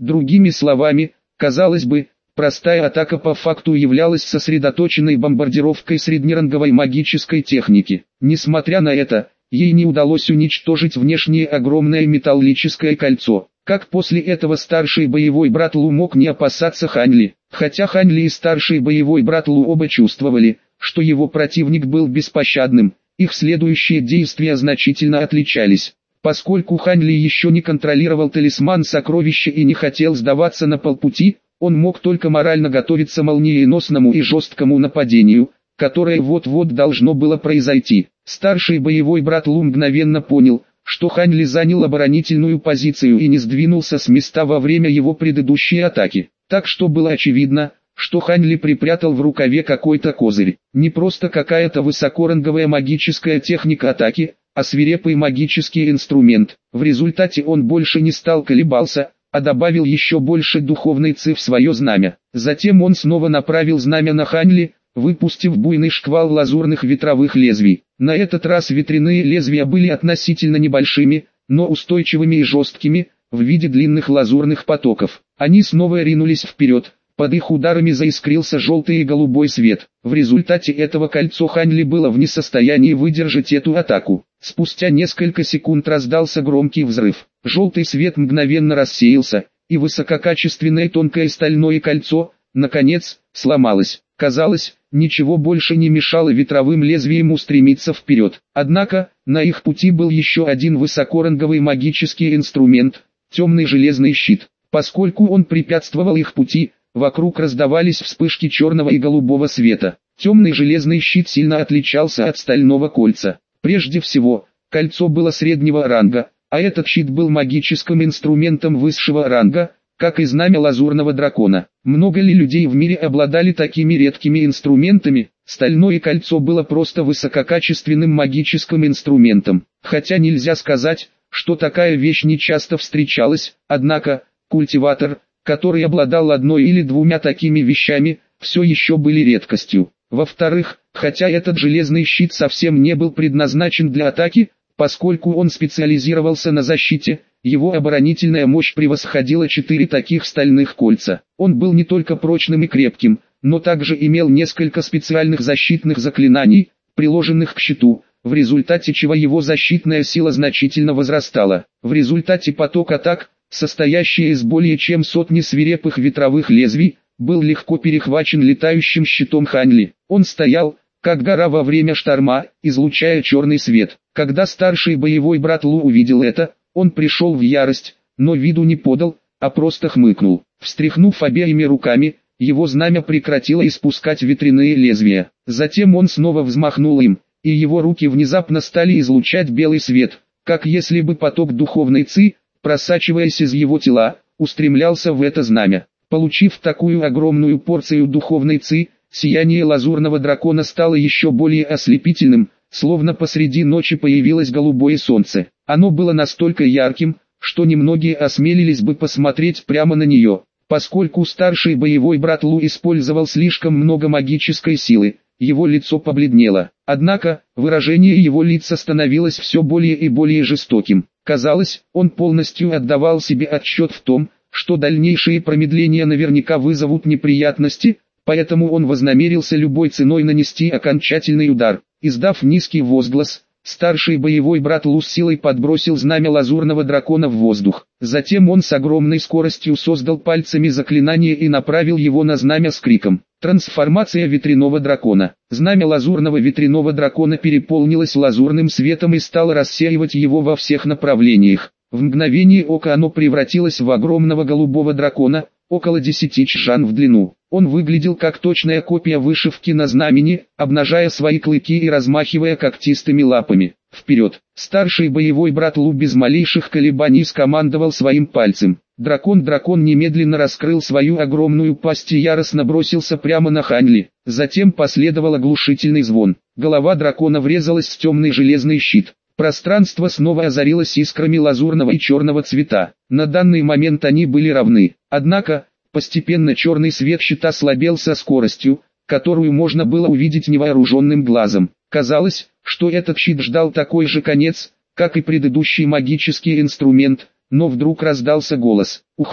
Другими словами, казалось бы, простая атака по факту являлась сосредоточенной бомбардировкой среднеранговой магической техники. Несмотря на это, ей не удалось уничтожить внешнее огромное металлическое кольцо. Как после этого старший боевой брат Лу мог не опасаться Хань Ли? Хотя Хань Ли и старший боевой брат Лу оба чувствовали, что его противник был беспощадным, их следующие действия значительно отличались. Поскольку Хань Ли еще не контролировал талисман сокровища и не хотел сдаваться на полпути, он мог только морально готовиться молниеносному и жесткому нападению, которое вот-вот должно было произойти. Старший боевой брат Лу мгновенно понял, что Хань Ли занял оборонительную позицию и не сдвинулся с места во время его предыдущей атаки. Так что было очевидно, что Хань Ли припрятал в рукаве какой-то козырь. Не просто какая-то высокоранговая магическая техника атаки, а свирепый магический инструмент. В результате он больше не стал колебался, а добавил еще больше духовной ци в свое знамя. Затем он снова направил знамя на Хань Ли, выпустив буйный шквал лазурных ветровых лезвий. На этот раз ветряные лезвия были относительно небольшими, но устойчивыми и жесткими, в виде длинных лазурных потоков. Они снова ринулись вперед, под их ударами заискрился желтый и голубой свет. В результате этого кольцо Хань Ли было в несостоянии выдержать эту атаку. Спустя несколько секунд раздался громкий взрыв. Желтый свет мгновенно рассеялся, и высококачественное тонкое стальное кольцо, наконец, сломалось. Казалось, ничего больше не мешало ветровым лезвиям устремиться вперед. Однако, на их пути был еще один высокоранговый магический инструмент – темный железный щит. Поскольку он препятствовал их пути, вокруг раздавались вспышки черного и голубого света. Темный железный щит сильно отличался от стального кольца. Прежде всего, кольцо было среднего ранга, а этот щит был магическим инструментом высшего ранга, как и знамя лазурного дракона. Много ли людей в мире обладали такими редкими инструментами? Стальное кольцо было просто высококачественным магическим инструментом. Хотя нельзя сказать, что такая вещь не часто встречалась, однако, культиватор, который обладал одной или двумя такими вещами, все еще были редкостью. Во-вторых, хотя этот железный щит совсем не был предназначен для атаки, поскольку он специализировался на защите, его оборонительная мощь превосходила 4 таких стальных кольца. Он был не только прочным и крепким, но также имел несколько специальных защитных заклинаний, приложенных к щиту, в результате чего его защитная сила значительно возрастала. В результате поток атак, состоящий из более чем сотни свирепых ветровых лезвий, был легко перехвачен летающим щитом Хань Ли. Он стоял, как гора во время шторма, излучая черный свет. Когда старший боевой брат Лу увидел это, он пришел в ярость, но виду не подал, а просто хмыкнул. Встряхнув обеими руками, его знамя прекратило испускать ветряные лезвия. Затем он снова взмахнул им, и его руки внезапно стали излучать белый свет, как если бы поток духовной ци, просачиваясь из его тела, устремлялся в это знамя. Получив такую огромную порцию духовной ци, сияние лазурного дракона стало еще более ослепительным, словно посреди ночи появилось голубое солнце. Оно было настолько ярким, что немногие осмелились бы посмотреть прямо на нее. Поскольку старший боевой брат Лу использовал слишком много магической силы, его лицо побледнело. Однако, выражение его лица становилось все более и более жестоким. Казалось, он полностью отдавал себе отчет в том, что дальнейшие промедления наверняка вызовут неприятности, поэтому он вознамерился любой ценой нанести окончательный удар. Издав низкий возглас, старший боевой брат Лу с силой подбросил знамя лазурного дракона в воздух. Затем он с огромной скоростью создал пальцами заклинание и направил его на знамя с криком «Трансформация ветряного дракона». Знамя лазурного ветряного дракона переполнилось лазурным светом и стало рассеивать его во всех направлениях. В мгновение ока оно превратилось в огромного голубого дракона, около 10 чжан в длину. Он выглядел как точная копия вышивки на знамени, обнажая свои клыки и размахивая когтистыми лапами. Вперед! Старший боевой брат Лу без малейших колебаний скомандовал своим пальцем. Дракон немедленно раскрыл свою огромную пасть и яростно бросился прямо на Хань Ли. Затем последовал оглушительный звон. Голова дракона врезалась в темный железный щит. Пространство снова озарилось искрами лазурного и черного цвета. На данный момент они были равны. Однако, постепенно черный свет щита слабел со скоростью, которую можно было увидеть невооруженным глазом. Казалось, что этот щит ждал такой же конец, как и предыдущий магический инструмент, но вдруг раздался голос: «Уходи!».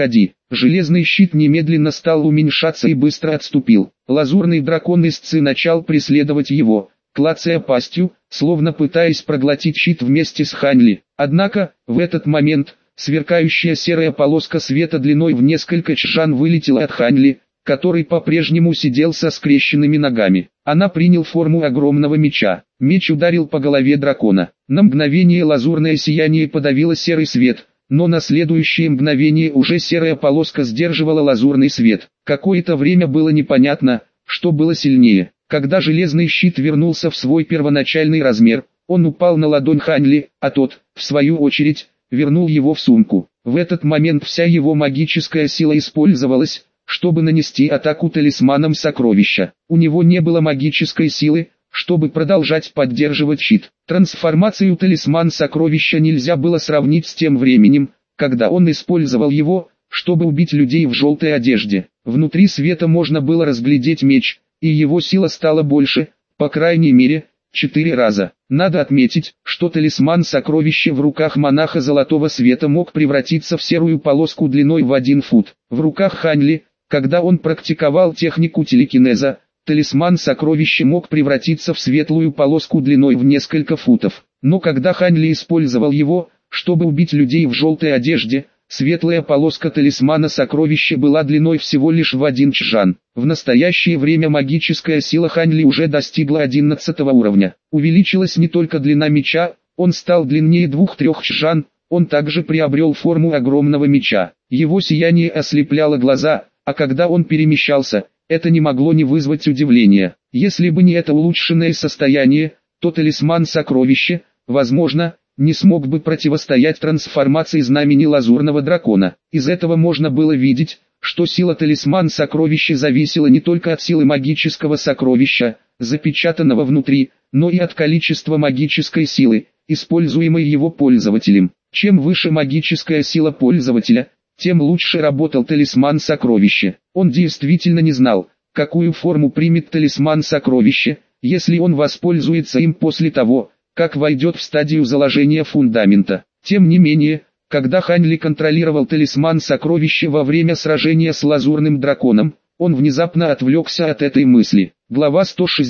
железный щит немедленно стал уменьшаться и быстро отступил. Лазурный дракон истцы начал преследовать его, клацая пастью, словно пытаясь проглотить щит вместе с Ханли. Однако, в этот момент, сверкающая серая полоска света длиной в несколько чжан вылетела от Ханли, который по-прежнему сидел со скрещенными ногами. Она принял форму огромного меча. Меч ударил по голове дракона. На мгновение лазурное сияние подавило серый свет, но на следующее мгновение уже серая полоска сдерживала лазурный свет. Какое-то время было непонятно, что было сильнее. Когда железный щит вернулся в свой первоначальный размер, он упал на ладонь Ханли, а тот, в свою очередь, вернул его в сумку. В этот момент вся его магическая сила использовалась, чтобы нанести атаку талисманом сокровища. У него не было магической силы, чтобы продолжать поддерживать щит. Трансформацию талисман сокровища нельзя было сравнить с тем временем, когда он использовал его, чтобы убить людей в желтой одежде. Внутри света можно было разглядеть меч, и его сила стала больше, по крайней мере, 4 раза. Надо отметить, что талисман сокровища в руках монаха золотого света мог превратиться в серую полоску длиной в 1 фут. В руках Ханли, когда он практиковал технику телекинеза, талисман сокровища мог превратиться в светлую полоску длиной в несколько футов. Но когда Ханли использовал его, чтобы убить людей в желтой одежде, светлая полоска талисмана сокровища была длиной всего лишь в 1 чжан. В настоящее время магическая сила Ханли уже достигла 11 уровня. Увеличилась не только длина меча, он стал длиннее 2-3 чжан, он также приобрел форму огромного меча. Его сияние ослепляло глаза, а когда он перемещался, это не могло не вызвать удивления. Если бы не это улучшенное состояние, то талисман сокровища, возможно, не смог бы противостоять трансформации знамени лазурного дракона. Из этого можно было видеть, что сила талисман сокровища зависела не только от силы магического сокровища, запечатанного внутри, но и от количества магической силы, используемой его пользователем. Чем выше магическая сила пользователя, тем лучше работал талисман сокровища. Он действительно не знал, какую форму примет талисман сокровища, если он воспользуется им после того, как войдет в стадию заложения фундамента. Тем не менее, когда Ханли контролировал талисман сокровища во время сражения с лазурным драконом, он внезапно отвлекся от этой мысли. Глава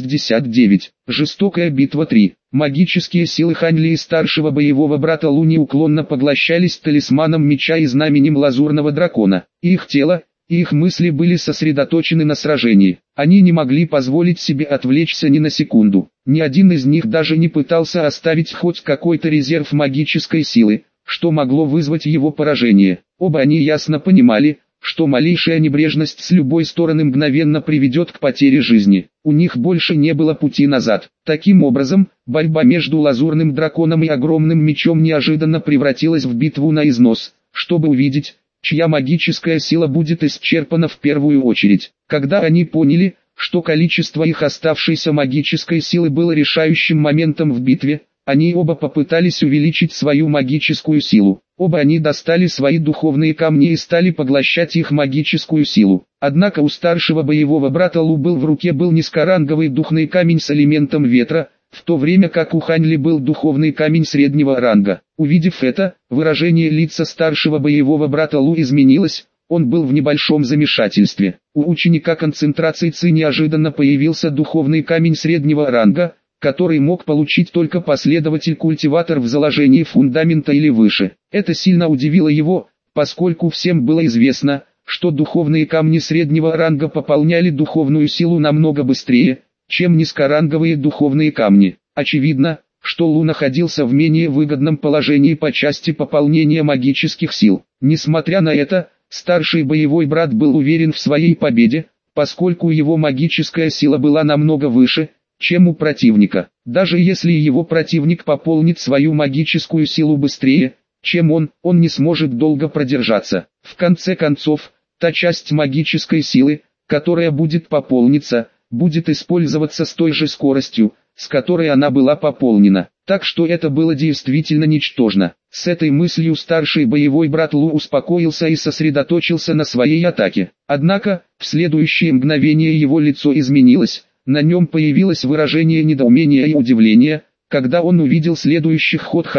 169. Жестокая битва 3. Магические силы Ханли и старшего боевого брата Лу неуклонно поглощались талисманом меча и знаменем лазурного дракона. И их тело, и их мысли были сосредоточены на сражении. Они не могли позволить себе отвлечься ни на секунду. Ни один из них даже не пытался оставить хоть какой-то резерв магической силы, что могло вызвать его поражение. Оба они ясно понимали, что малейшая небрежность с любой стороны мгновенно приведет к потере жизни. У них больше не было пути назад. Таким образом, борьба между лазурным драконом и огромным мечом неожиданно превратилась в битву на износ, чтобы увидеть, чья магическая сила будет исчерпана в первую очередь. Когда они поняли, что количество их оставшейся магической силы было решающим моментом в битве, они оба попытались увеличить свою магическую силу. Оба они достали свои духовные камни и стали поглощать их магическую силу. Однако у старшего боевого брата Лу в руке был низкоранговый духовный камень с элементом ветра, в то время как у Ханли был духовный камень среднего ранга. Увидев это, выражение лица старшего боевого брата Лу изменилось, он был в небольшом замешательстве. У ученика концентрации Ци неожиданно появился духовный камень среднего ранга, который мог получить только последователь-культиватор в заложении фундамента или выше. Это сильно удивило его, поскольку всем было известно, что духовные камни среднего ранга пополняли духовную силу намного быстрее, чем низкоранговые духовные камни. Очевидно, что Лу находился в менее выгодном положении по части пополнения магических сил. Несмотря на это, старший боевой брат был уверен в своей победе, поскольку его магическая сила была намного выше, чем у противника. Даже если его противник пополнит свою магическую силу быстрее, чем он не сможет долго продержаться. В конце концов, та часть магической силы, которая будет пополниться, будет использоваться с той же скоростью, с которой она была пополнена. Так что это было действительно ничтожно. С этой мыслью старший боевой брат Лу успокоился и сосредоточился на своей атаке. Однако, в следующее мгновение его лицо изменилось. На нем появилось выражение недоумения и удивления, когда он увидел следующий ход Ханли.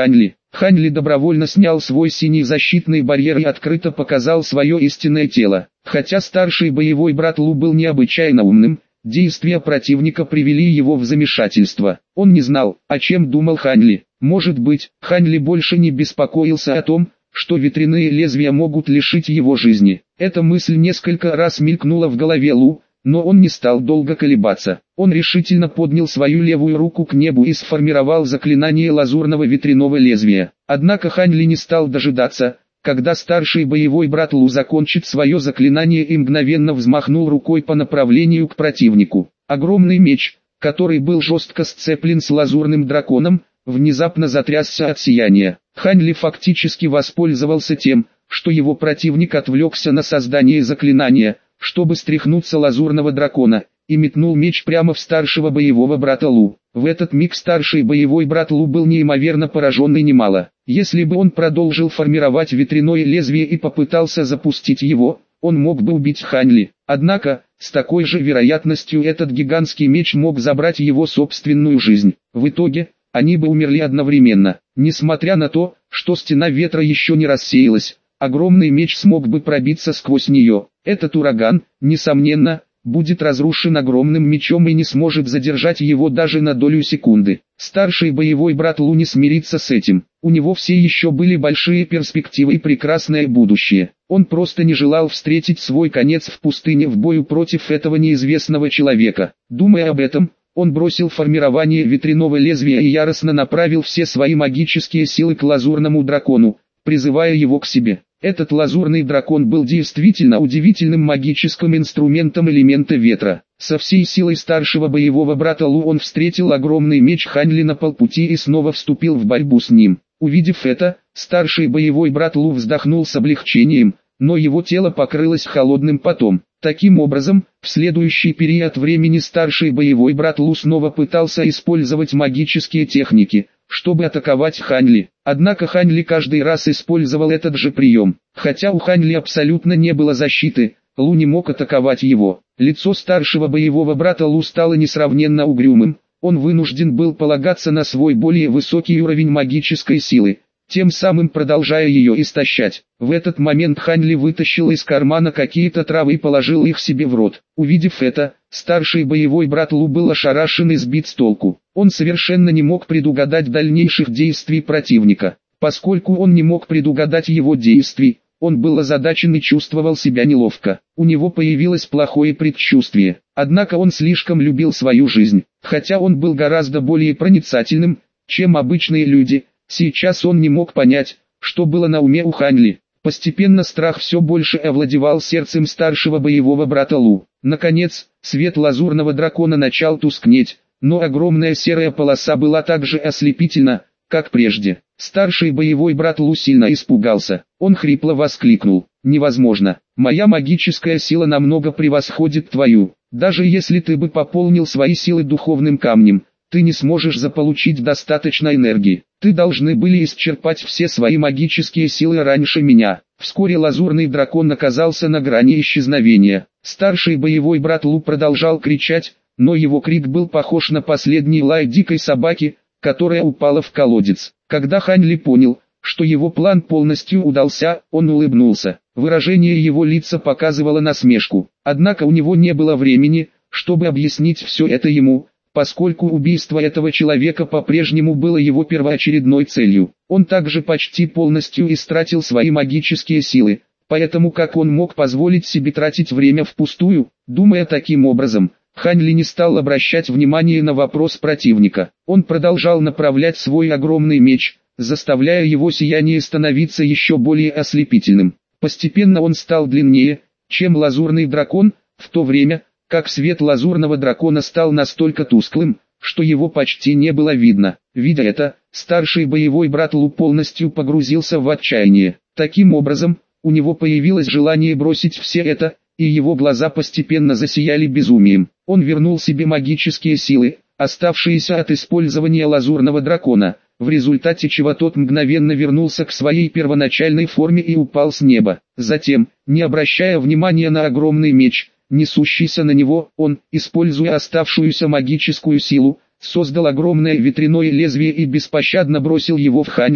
Хань Ли добровольно снял свой синий защитный барьер и открыто показал свое истинное тело. Хотя старший боевой брат Лу был необычайно умным, действия противника привели его в замешательство. Он не знал, о чем думал Хань Ли. Может быть, Хань Ли больше не беспокоился о том, что ветряные лезвия могут лишить его жизни. Эта мысль несколько раз мелькнула в голове Лу, но он не стал долго колебаться. Он решительно поднял свою левую руку к небу и сформировал заклинание лазурного ветряного лезвия. Однако Хань Ли не стал дожидаться, когда старший боевой брат Лу закончит свое заклинание, и мгновенно взмахнул рукой по направлению к противнику. Огромный меч, который был жестко сцеплен с лазурным драконом, внезапно затрясся от сияния. Хань Ли фактически воспользовался тем, что его противник отвлекся на создание заклинания, чтобы стряхнуться лазурного дракона, и метнул меч прямо в старшего боевого брата Лу. В этот миг старший боевой брат Лу был неимоверно поражен и немало. Если бы он продолжил формировать ветряное лезвие и попытался запустить его, он мог бы убить Хань Ли. Однако, с такой же вероятностью этот гигантский меч мог забрать его собственную жизнь. В итоге, они бы умерли одновременно. Несмотря на то, что стена ветра еще не рассеялась, огромный меч смог бы пробиться сквозь нее. Этот ураган, несомненно, будет разрушен огромным мечом и не сможет задержать его даже на долю секунды. Старший боевой брат Лу не смирится с этим. У него все еще были большие перспективы и прекрасное будущее. Он просто не желал встретить свой конец в пустыне в бою против этого неизвестного человека. Думая об этом, он бросил формирование ветряного лезвия и яростно направил все свои магические силы к лазурному дракону, призывая его к себе. Этот лазурный дракон был действительно удивительным магическим инструментом элемента ветра. Со всей силой старшего боевого брата Лу он встретил огромный меч Хань Ли на полпути и снова вступил в борьбу с ним. Увидев это, старший боевой брат Лу вздохнул с облегчением, но его тело покрылось холодным потом. Таким образом, в следующий период времени старший боевой брат Лу снова пытался использовать магические техники, чтобы атаковать Хань Ли. Однако Хань Ли каждый раз использовал этот же прием. Хотя у Хань Ли абсолютно не было защиты, Лу не мог атаковать его. Лицо старшего боевого брата Лу стало несравненно угрюмым, он вынужден был полагаться на свой более высокий уровень магической силы, тем самым продолжая ее истощать. В этот момент Хань Ли вытащил из кармана какие-то травы и положил их себе в рот. Увидев это, старший боевой брат Лу был ошарашен и сбит с толку. Он совершенно не мог предугадать дальнейших действий противника. Поскольку он не мог предугадать его действий, он был озадачен и чувствовал себя неловко. У него появилось плохое предчувствие. Однако он слишком любил свою жизнь. Хотя он был гораздо более проницательным, чем обычные люди, сейчас он не мог понять, что было на уме у Хань Ли. Постепенно страх все больше овладевал сердцем старшего боевого брата Лу. Наконец, свет лазурного дракона начал тускнеть, но огромная серая полоса была так же ослепительна, как прежде. Старший боевой брат Лу сильно испугался. Он хрипло воскликнул: «Невозможно! Моя магическая сила намного превосходит твою. Даже если ты бы пополнил свои силы духовным камнем, ты не сможешь заполучить достаточно энергии. Ты должны были исчерпать все свои магические силы раньше меня». Вскоре лазурный дракон оказался на грани исчезновения. Старший боевой брат Лу продолжал кричать, но его крик был похож на последний лай дикой собаки, которая упала в колодец. Когда Хань Ли понял, что его план полностью удался, он улыбнулся. Выражение его лица показывало насмешку. Однако у него не было времени, чтобы объяснить все это ему, поскольку убийство этого человека по-прежнему было его первоочередной целью. Он также почти полностью истратил свои магические силы, поэтому как он мог позволить себе тратить время впустую? Думая таким образом, Хань Ли не стал обращать внимания на вопрос противника. Он продолжал направлять свой огромный меч, заставляя его сияние становиться еще более ослепительным. Постепенно он стал длиннее, чем лазурный дракон, в то время как свет лазурного дракона стал настолько тусклым, что его почти не было видно. Видя это, старший боевой брат Лу полностью погрузился в отчаяние. Таким образом, у него появилось желание бросить все это, и его глаза постепенно засияли безумием. Он вернул себе магические силы, оставшиеся от использования лазурного дракона, в результате чего тот мгновенно вернулся к своей первоначальной форме и упал с неба. Затем, не обращая внимания на огромный меч, несущийся на него, он, используя оставшуюся магическую силу, создал огромное ветряное лезвие и беспощадно бросил его в Хань Ли,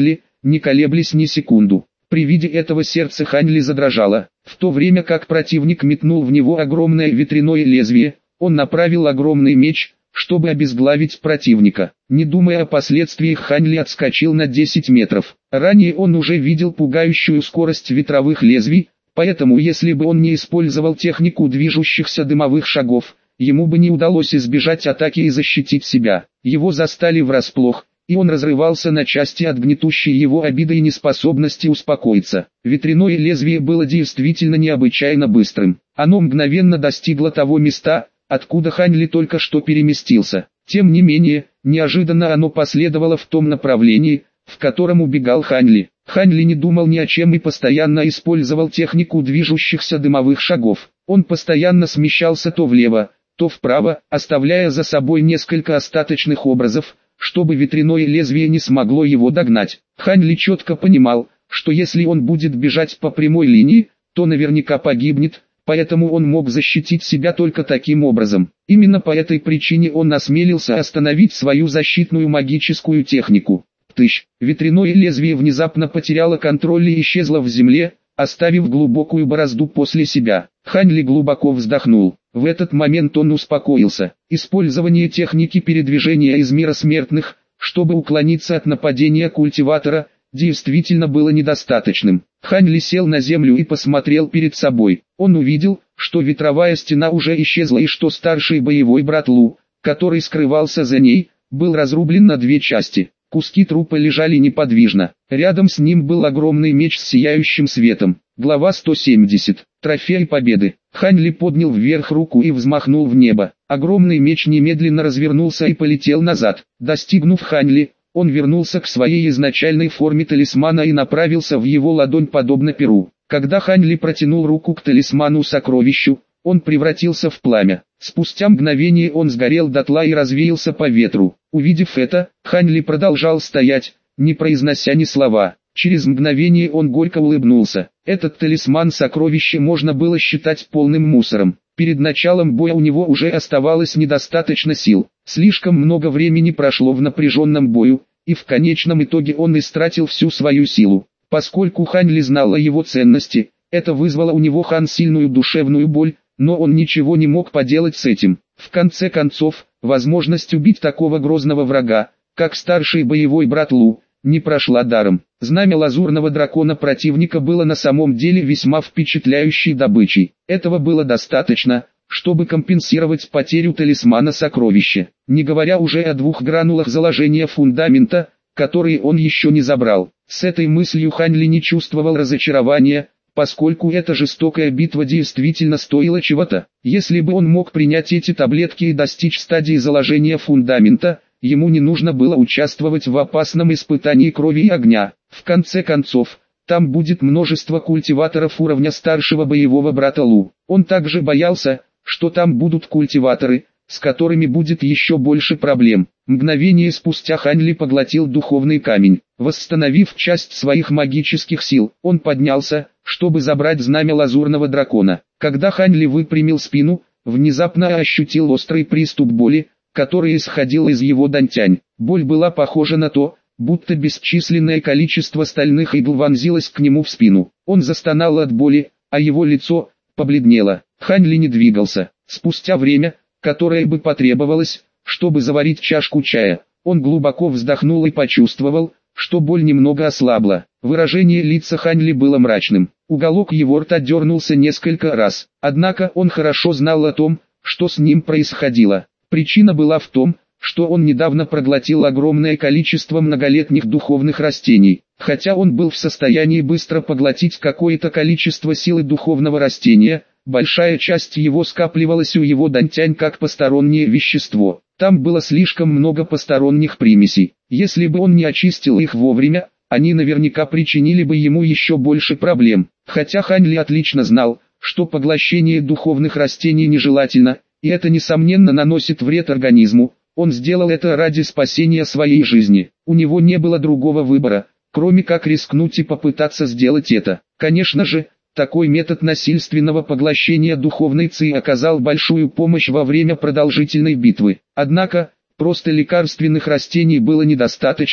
не колеблясь ни секунду. При виде этого сердце Хань Ли задрожало. В то время как противник метнул в него огромное ветряное лезвие, он направил огромный меч, чтобы обезглавить противника. Не думая о последствиях, Хань Ли отскочил на 10 метров. Ранее он уже видел пугающую скорость ветровых лезвий, поэтому если бы он не использовал технику движущихся дымовых шагов, ему бы не удалось избежать атаки и защитить себя. Его застали врасплох, и он разрывался на части от гнетущей его обиды и неспособности успокоиться. Ветряное лезвие было действительно необычайно быстрым. Оно мгновенно достигло того места, откуда Хань Ли только что переместился. Тем не менее, неожиданно оно последовало в том направлении, в котором убегал Хань Ли. Хань Ли не думал ни о чем и постоянно использовал технику движущихся дымовых шагов. Он постоянно смещался то влево, то вправо, оставляя за собой несколько остаточных образов, чтобы ветряное лезвие не смогло его догнать. Хань Ли четко понимал, что если он будет бежать по прямой линии, то наверняка погибнет, поэтому он мог защитить себя только таким образом. Именно по этой причине он осмелился остановить свою защитную магическую технику. Птыщ! Ветряное лезвие внезапно потеряло контроль и исчезло в земле, оставив глубокую борозду после себя. Хань Ли глубоко вздохнул. В этот момент он успокоился. Использование техники передвижения из мира смертных, чтобы уклониться от нападения культиватора, действительно было недостаточным. Хань Ли сел на землю и посмотрел перед собой. Он увидел, что ветровая стена уже исчезла и что старший боевой брат Лу, который скрывался за ней, был разрублен на две части. Куски трупа лежали неподвижно. Рядом с ним был огромный меч с сияющим светом. Глава 170. Трофей победы. Хань Ли поднял вверх руку и взмахнул в небо. Огромный меч немедленно развернулся и полетел назад. Достигнув Хань Ли, он вернулся к своей изначальной форме талисмана и направился в его ладонь подобно перу. Когда Хань Ли протянул руку к талисману-сокровищу, он превратился в пламя. Спустя мгновение он сгорел дотла и развеялся по ветру. Увидев это, Хань Ли продолжал стоять, не произнося ни слова. Через мгновение он горько улыбнулся. Этот талисман-сокровище можно было считать полным мусором. Перед началом боя у него уже оставалось недостаточно сил. Слишком много времени прошло в напряженном бою, и в конечном итоге он истратил всю свою силу. Поскольку Хань Ли знал о его ценности, это вызвало у него сильную душевную боль, но он ничего не мог поделать с этим. В конце концов, возможность убить такого грозного врага, как старший боевой брат Лу, не прошла даром. Знамя лазурного дракона противника было на самом деле весьма впечатляющей добычей. Этого было достаточно, чтобы компенсировать потерю талисмана сокровища, не говоря уже о 2 гранулах заложения фундамента, которые он еще не забрал. С этой мыслью Хань Ли не чувствовал разочарования, поскольку эта жестокая битва действительно стоила чего-то. Если бы он мог принять эти таблетки и достичь стадии заложения фундамента, ему не нужно было участвовать в опасном испытании крови и огня. В конце концов, там будет множество культиваторов уровня старшего боевого брата Лу. Он также боялся, что там будут культиваторы, с которыми будет еще больше проблем. Мгновение спустя Хань Ли поглотил духовный камень. Восстановив часть своих магических сил, он поднялся, чтобы забрать знамя лазурного дракона. Когда Хань Ли выпрямил спину, внезапно ощутил острый приступ боли, который исходил из его дантянь. Боль была похожа на то, будто бесчисленное количество стальных игл вонзилось к нему в спину. Он застонал от боли, а его лицо побледнело. Хань Ли не двигался. Спустя время, которое бы потребовалось, чтобы заварить чашку чая, он глубоко вздохнул и почувствовал, что боль немного ослабла. Выражение лица Хань Ли было мрачным. Уголок его рта дернулся несколько раз. Однако он хорошо знал о том, что с ним происходило. Причина была в том, что он недавно проглотил огромное количество многолетних духовных растений. Хотя он был в состоянии быстро поглотить какое-то количество силы духовного растения, большая часть его скапливалась у его дантянь как постороннее вещество. Там было слишком много посторонних примесей. Если бы он не очистил их вовремя, они наверняка причинили бы ему еще больше проблем. Хотя Хань Ли отлично знал, что поглощение духовных растений нежелательно, и это несомненно наносит вред организму, он сделал это ради спасения своей жизни. У него не было другого выбора, кроме как рискнуть и попытаться сделать это. Конечно же, такой метод насильственного поглощения духовной ци оказал большую помощь во время продолжительной битвы. Однако, просто лекарственных растений было недостаточно,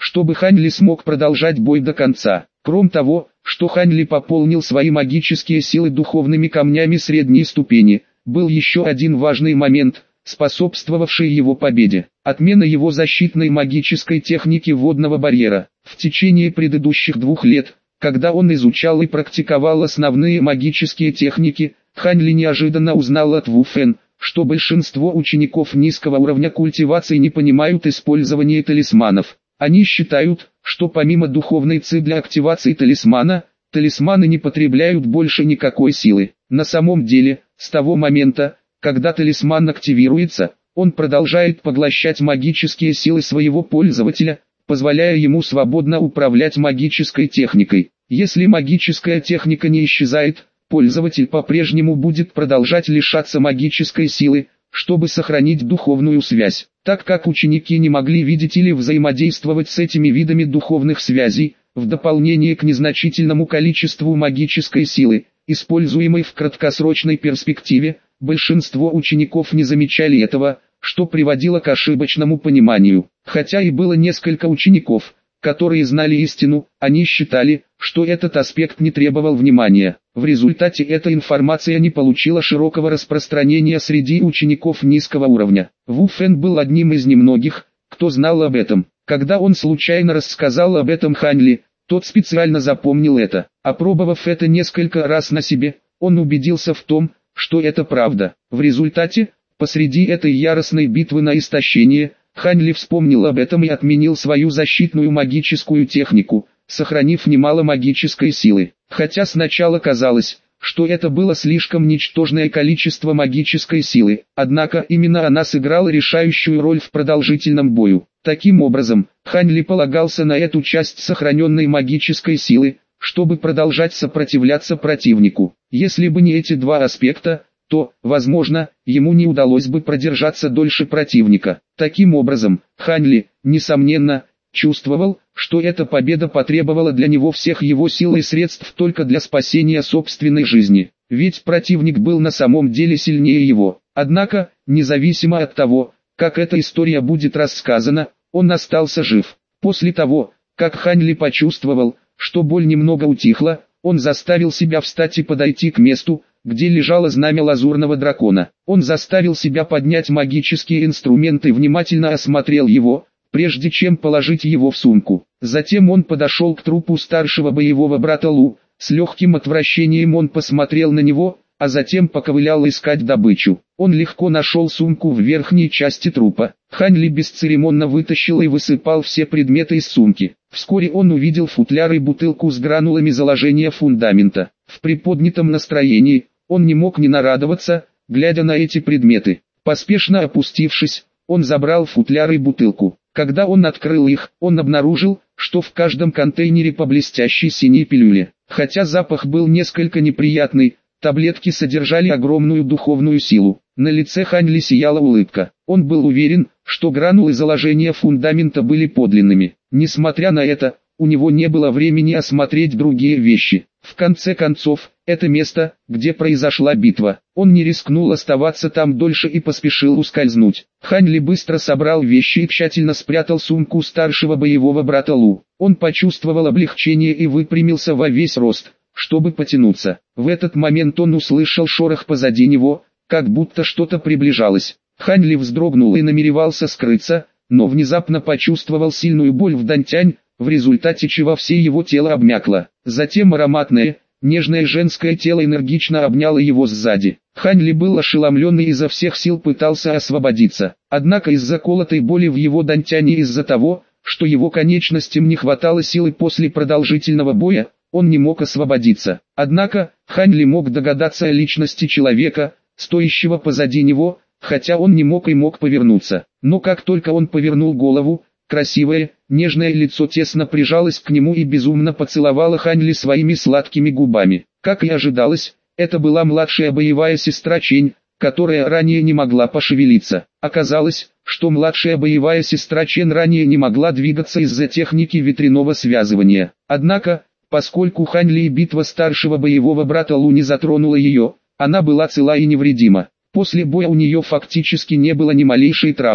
чтобы Хань Ли смог продолжать бой до конца. Кроме того, что Хань Ли пополнил свои магические силы духовными камнями средней ступени, был еще один важный момент, способствовавший его победе. Отмена его защитной магической техники водного барьера. В течение предыдущих 2 лет, когда он изучал и практиковал основные магические техники, Хань Ли неожиданно узнал от Ву Фэн, что большинство учеников низкого уровня культивации не понимают использования талисманов. Они считают, что помимо духовной ци для активации талисмана, талисманы не потребляют больше никакой силы. На самом деле, с того момента, когда талисман активируется, он продолжает поглощать магические силы своего пользователя, позволяя ему свободно управлять магической техникой. Если магическая техника не исчезает, пользователь по-прежнему будет продолжать лишаться магической силы, чтобы сохранить духовную связь. Так как ученики не могли видеть или взаимодействовать с этими видами духовных связей, в дополнение к незначительному количеству магической силы, используемой в краткосрочной перспективе, большинство учеников не замечали этого, что приводило к ошибочному пониманию. Хотя и было несколько учеников, которые знали истину, они считали, что этот аспект не требовал внимания. В результате эта информация не получила широкого распространения среди учеников низкого уровня. Ву Фэн был одним из немногих, кто знал об этом. Когда он случайно рассказал об этом Хань Ли, тот специально запомнил это. Опробовав это несколько раз на себе, он убедился в том, что это правда. В результате, посреди этой яростной битвы на истощение, Хань Ли вспомнил об этом и отменил свою защитную магическую технику, сохранив немало магической силы. Хотя сначала казалось, что это было слишком ничтожное количество магической силы, однако именно она сыграла решающую роль в продолжительном бою. Таким образом, Хань Ли полагался на эту часть сохраненной магической силы, чтобы продолжать сопротивляться противнику. Если бы не эти 2 аспекта, то, возможно, ему не удалось бы продержаться дольше противника. Таким образом, Хань Ли, несомненно, чувствовал, что эта победа потребовала для него всех его сил и средств только для спасения собственной жизни. Ведь противник был на самом деле сильнее его. Однако, независимо от того, как эта история будет рассказана, он остался жив. После того, как Хань Ли почувствовал, что боль немного утихла, он заставил себя встать и подойти к месту, где лежало знамя лазурного дракона. Он заставил себя поднять магические инструменты и внимательно осмотрел его, прежде чем положить его в сумку. Затем он подошел к трупу старшего боевого брата Лу, с легким отвращением он посмотрел на него, а затем поковылял искать добычу. Он легко нашел сумку в верхней части трупа. Хань Ли бесцеремонно вытащил и высыпал все предметы из сумки. Вскоре он увидел футляр и бутылку с гранулами заложения фундамента. В приподнятом настроении, он не мог не нарадоваться, глядя на эти предметы. Поспешно опустившись, он забрал футляр и бутылку. Когда он открыл их, он обнаружил, что в каждом контейнере по блестящей синей пилюле. Хотя запах был несколько неприятный, таблетки содержали огромную духовную силу. На лице Хань Ли сияла улыбка. Он был уверен, что гранулы заложения фундамента были подлинными. Несмотря на это, у него не было времени осмотреть другие вещи. В конце концов, это место, где произошла битва. Он не рискнул оставаться там дольше и поспешил ускользнуть. Хань Ли быстро собрал вещи и тщательно спрятал сумку старшего боевого брата Лу. Он почувствовал облегчение и выпрямился во весь рост, чтобы потянуться. В этот момент он услышал шорох позади него, как будто что-то приближалось. Хань Ли вздрогнул и намеревался скрыться, но внезапно почувствовал сильную боль в дантянь, в результате чего все его тело обмякло. Затем ароматное, нежное женское тело энергично обняло его сзади. Хань Ли был ошеломлен и изо всех сил пытался освободиться. Однако из-за колотой боли в его дантяне из-за того, что его конечностям не хватало силы после продолжительного боя, он не мог освободиться. Однако, Хань Ли мог догадаться о личности человека, стоящего позади него, хотя он не мог повернуться. Но как только он повернул голову, красивое, нежное лицо тесно прижалось к нему и безумно поцеловало Хань Ли своими сладкими губами. Как и ожидалось, это была младшая боевая сестра Чень, которая ранее не могла пошевелиться. Оказалось, что младшая боевая сестра Чен ранее не могла двигаться из-за техники ветряного связывания. Однако, поскольку Хань Ли и битва старшего боевого брата Лу не затронула ее, она была цела и невредима. После боя у нее фактически не было ни малейшей травмы.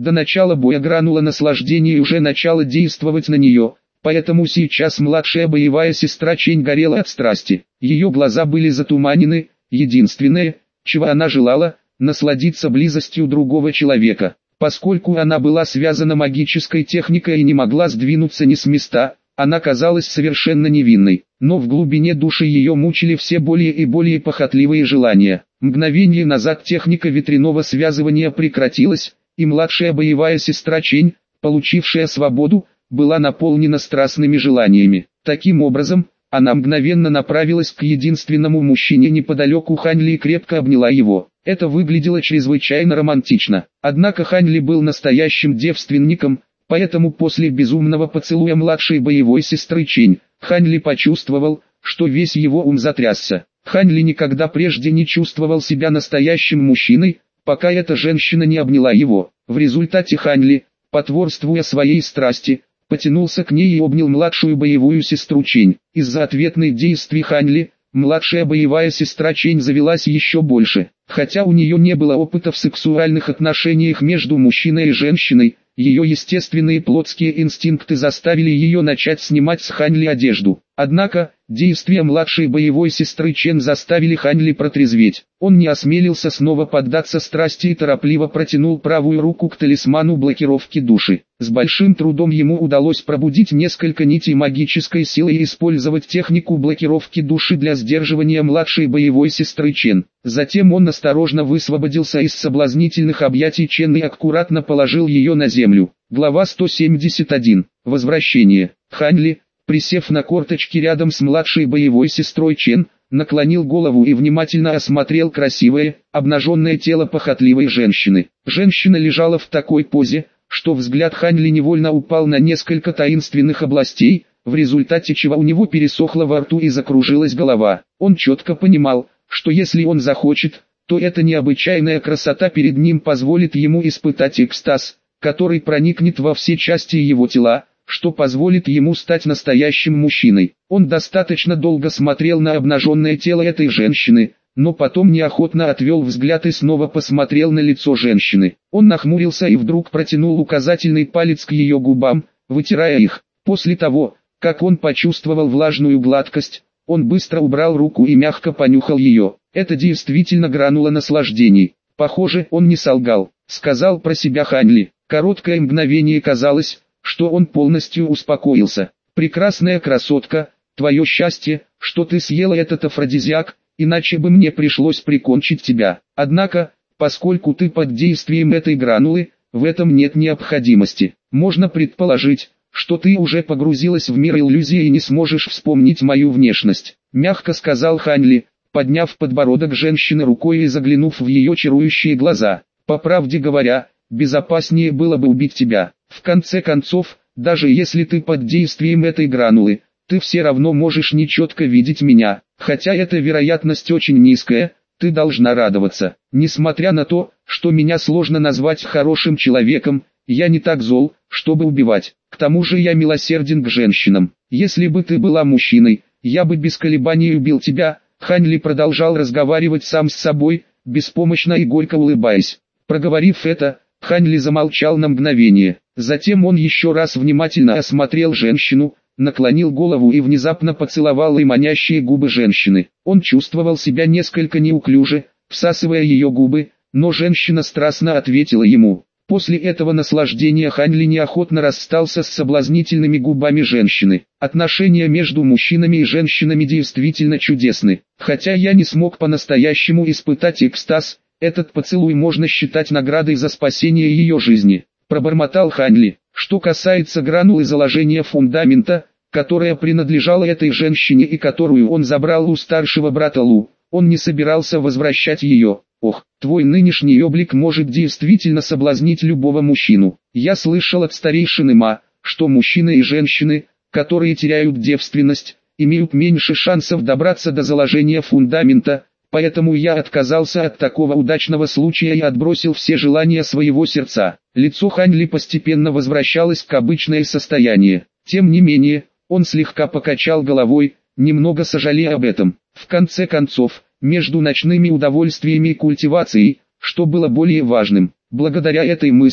До начала боя гранула наслаждения уже начала действовать на нее, поэтому сейчас младшая боевая сестра Чень горела от страсти. Ее глаза были затуманены, единственное, чего она желала, насладиться близостью другого человека. Поскольку она была связана магической техникой и не могла сдвинуться ни с места, она казалась совершенно невинной, но в глубине души ее мучили все более и более похотливые желания. Мгновение назад техника ветряного связывания прекратилась, и младшая боевая сестра Чень, получившая свободу, была наполнена страстными желаниями. Таким образом, она мгновенно направилась к единственному мужчине неподалеку Хань Ли и крепко обняла его. Это выглядело чрезвычайно романтично. Однако Хань Ли был настоящим девственником, поэтому после безумного поцелуя младшей боевой сестры Чень, Хань Ли почувствовал, что весь его ум затрясся. Хань Ли никогда прежде не чувствовал себя настоящим мужчиной, пока эта женщина не обняла его. В результате Хань Ли, потворствуя своей страсти, потянулся к ней и обнял младшую боевую сестру Чень. Из-за ответных действий Хань Ли, младшая боевая сестра Чень завелась еще больше. Хотя у нее не было опыта в сексуальных отношениях между мужчиной и женщиной, ее естественные плотские инстинкты заставили ее начать снимать с Хань Ли одежду. Однако, действия младшей боевой сестры Чен заставили Хань Ли протрезветь. Он не осмелился снова поддаться страсти и торопливо протянул правую руку к талисману блокировки души. С большим трудом ему удалось пробудить несколько нитей магической силы и использовать технику блокировки души для сдерживания младшей боевой сестры Чен. Затем он осторожно высвободился из соблазнительных объятий Чен и аккуратно положил ее на землю. Глава 171. Возвращение. Хань Ли, присев на корточки рядом с младшей боевой сестрой Чен, наклонил голову и внимательно осмотрел красивое, обнаженное тело похотливой женщины. Женщина лежала в такой позе, что взгляд Хань Ли невольно упал на несколько таинственных областей, в результате чего у него пересохло во рту и закружилась голова. Он четко понимал, что если он захочет, то эта необычайная красота перед ним позволит ему испытать экстаз, который проникнет во все части его тела, что позволит ему стать настоящим мужчиной. Он достаточно долго смотрел на обнаженное тело этой женщины, но потом неохотно отвел взгляд и снова посмотрел на лицо женщины. Он нахмурился и вдруг протянул указательный палец к ее губам, вытирая их. После того, как он почувствовал влажную гладкость, он быстро убрал руку и мягко понюхал ее. Это действительно гранула наслаждений. Похоже, он не солгал, сказал про себя Хань Ли. Короткое мгновение казалось, что он полностью успокоился. «Прекрасная красотка, твое счастье, что ты съела этот афродизиак, иначе бы мне пришлось прикончить тебя. Однако, поскольку ты под действием этой гранулы, в этом нет необходимости. Можно предположить, что ты уже погрузилась в мир иллюзий и не сможешь вспомнить мою внешность», — мягко сказал Хань Ли, подняв подбородок женщины рукой и заглянув в ее чарующие глаза. «По правде говоря, безопаснее было бы убить тебя. В конце концов, даже если ты под действием этой гранулы, ты все равно можешь нечетко видеть меня. Хотя эта вероятность очень низкая, ты должна радоваться. Несмотря на то, что меня сложно назвать хорошим человеком, я не так зол, чтобы убивать. К тому же я милосерден к женщинам. Если бы ты была мужчиной, я бы без колебаний убил тебя». Хань Ли продолжал разговаривать сам с собой, беспомощно и горько улыбаясь. Проговорив это, Хань Ли замолчал на мгновение. Затем он еще раз внимательно осмотрел женщину, наклонил голову и внезапно поцеловал и манящие губы женщины. Он чувствовал себя несколько неуклюже, всасывая ее губы, но женщина страстно ответила ему. После этого наслаждения Хань Ли неохотно расстался с соблазнительными губами женщины. Отношения между мужчинами и женщинами действительно чудесны. Хотя я не смог по-настоящему испытать экстаз, этот поцелуй можно считать наградой за спасение ее жизни, пробормотал Хань Ли. Что касается гранулы заложения фундамента, которая принадлежала этой женщине и которую он забрал у старшего брата Лу, он не собирался возвращать ее. Ох, твой нынешний облик может действительно соблазнить любого мужчину. Я слышал от старейшины Ма, что мужчины и женщины, которые теряют девственность, имеют меньше шансов добраться до заложения фундамента, поэтому я отказался от такого удачного случая и отбросил все желания своего сердца. Лицо Хань Ли постепенно возвращалось к обычное состояние. Тем не менее, он слегка покачал головой, немного сожалея об этом. В конце концов, между ночными удовольствиями и культивацией, что было более важным. Благодаря этой мысли,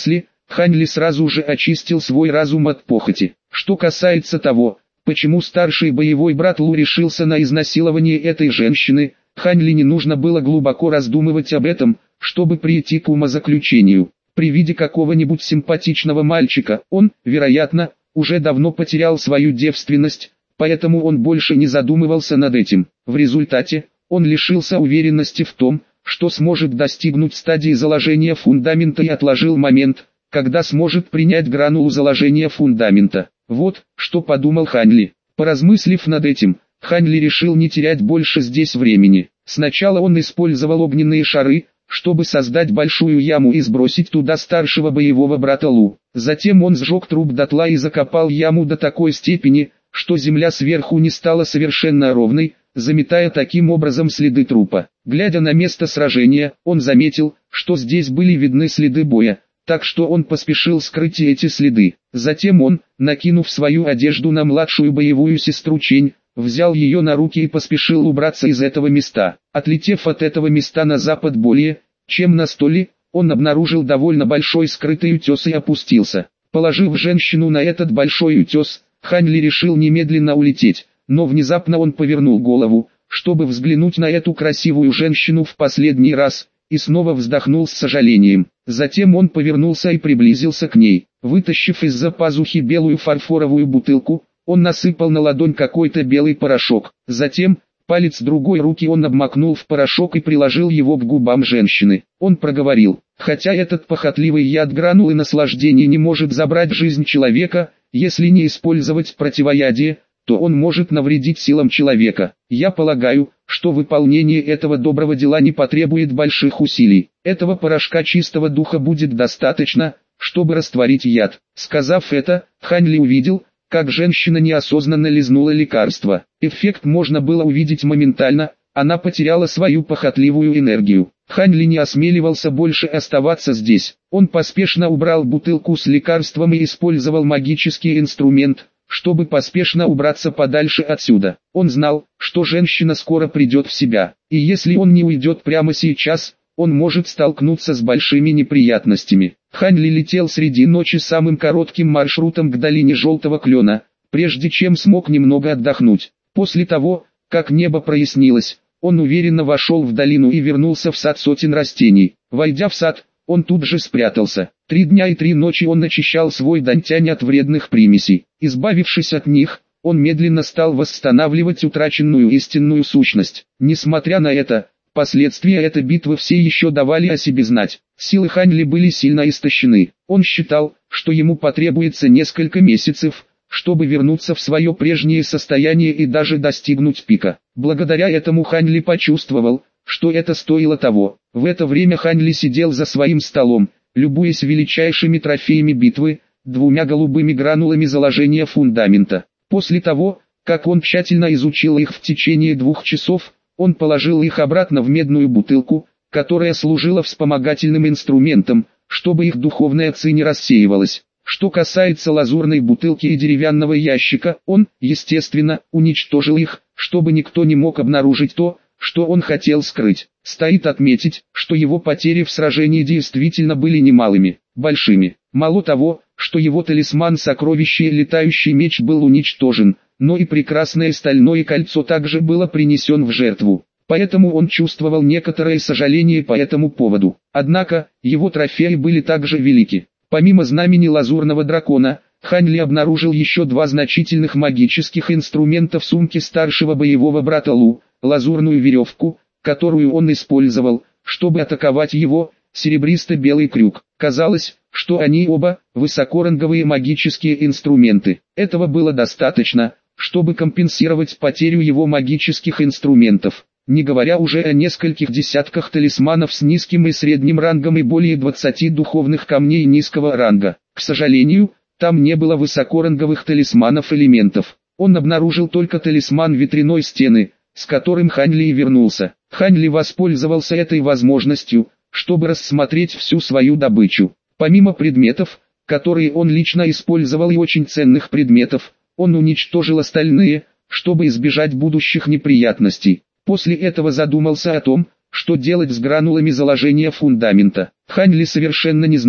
Хань Ли сразу же очистил свой разум от похоти. Что касается того, почему старший боевой брат Лу решился на изнасилование этой женщины, Хань Ли не нужно было глубоко раздумывать об этом, чтобы прийти к умозаключению. При виде какого-нибудь симпатичного мальчика, он, вероятно, уже давно потерял свою девственность, поэтому он больше не задумывался над этим. В результате, он лишился уверенности в том, что сможет достигнуть стадии заложения фундамента и отложил момент, когда сможет принять гранулу заложения фундамента. Вот, что подумал Хань Ли. Поразмыслив над этим, Хань Ли решил не терять больше здесь времени. Сначала он использовал огненные шары, чтобы создать большую яму и сбросить туда старшего боевого брата Лу. Затем он сжег труп дотла и закопал яму до такой степени, что земля сверху не стала совершенно ровной, заметая таким образом следы трупа. Глядя на место сражения, он заметил, что здесь были видны следы боя, так что он поспешил скрыть эти следы. Затем он, накинув свою одежду на младшую боевую сестру Чень, взял ее на руки и поспешил убраться из этого места. Отлетев от этого места на запад более, чем на 100 ли, он обнаружил довольно большой скрытый утес и опустился. Положив женщину на этот большой утес, Хань Ли решил немедленно улететь, но внезапно он повернул голову, чтобы взглянуть на эту красивую женщину в последний раз, и снова вздохнул с сожалением. Затем он повернулся и приблизился к ней. Вытащив из-за пазухи белую фарфоровую бутылку, он насыпал на ладонь какой-то белый порошок. Затем, палец другой руки он обмакнул в порошок и приложил его к губам женщины. Он проговорил: «Хотя этот похотливый яд гранулы наслаждения не может забрать жизнь человека, если не использовать противоядие, то он может навредить силам человека. Я полагаю, что выполнение этого доброго дела не потребует больших усилий. Этого порошка чистого духа будет достаточно, чтобы растворить яд». Сказав это, Хань Ли увидел, как женщина неосознанно лизнула лекарство. Эффект можно было увидеть моментально, она потеряла свою похотливую энергию. Хань Ли не осмеливался больше оставаться здесь. Он поспешно убрал бутылку с лекарством и использовал магический инструмент, чтобы поспешно убраться подальше отсюда. Он знал, что женщина скоро придет в себя, и если он не уйдет прямо сейчас, он может столкнуться с большими неприятностями. Хань Ли летел среди ночи самым коротким маршрутом к долине Желтого Клена, прежде чем смог немного отдохнуть. После того, как небо прояснилось, он уверенно вошел в долину и вернулся в сад сотен растений. Войдя в сад, он тут же спрятался. 3 дня и 3 ночи он очищал свой дантянь от вредных примесей. Избавившись от них, он медленно стал восстанавливать утраченную истинную сущность. Несмотря на это, последствия этой битвы все еще давали о себе знать. Силы Хань Ли были сильно истощены. Он считал, что ему потребуется несколько месяцев, чтобы вернуться в свое прежнее состояние и даже достигнуть пика. Благодаря этому Хань Ли почувствовал, что это стоило того. В это время Хань Ли сидел за своим столом, любуясь величайшими трофеями битвы, 2 голубыми гранулами заложения фундамента. После того, как он тщательно изучил их в течение 2 часов, он положил их обратно в медную бутылку, которая служила вспомогательным инструментом, чтобы их духовная ци не рассеивалась. Что касается лазурной бутылки и деревянного ящика, он, естественно, уничтожил их, чтобы никто не мог обнаружить то, что он хотел скрыть. Стоит отметить, что его потери в сражении действительно были немалыми, большими. Мало того, что его талисман-сокровище летающий меч был уничтожен, но и прекрасное стальное кольцо также было принесен в жертву. Поэтому он чувствовал некоторое сожаление по этому поводу. Однако, его трофеи были также велики. Помимо знамени лазурного дракона, Хань Ли обнаружил еще 2 значительных магических инструмента в сумке старшего боевого брата Лу: лазурную веревку, которую он использовал, чтобы атаковать его, серебристо-белый крюк. Казалось, что они оба высокоранговые магические инструменты. Этого было достаточно, чтобы компенсировать потерю его магических инструментов, не говоря уже о нескольких десятках талисманов с низким и средним рангом и более 20 духовных камней низкого ранга. К сожалению, там не было высокоранговых талисманов-элементов. Он обнаружил только талисман ветряной стены, с которым Хань Ли вернулся. Хань Ли воспользовался этой возможностью, чтобы рассмотреть всю свою добычу. Помимо предметов, которые он лично использовал, и очень ценных предметов, он уничтожил остальные, чтобы избежать будущих неприятностей. После этого задумался о том, что делать с гранулами заложения фундамента. Хань Ли совершенно не знал,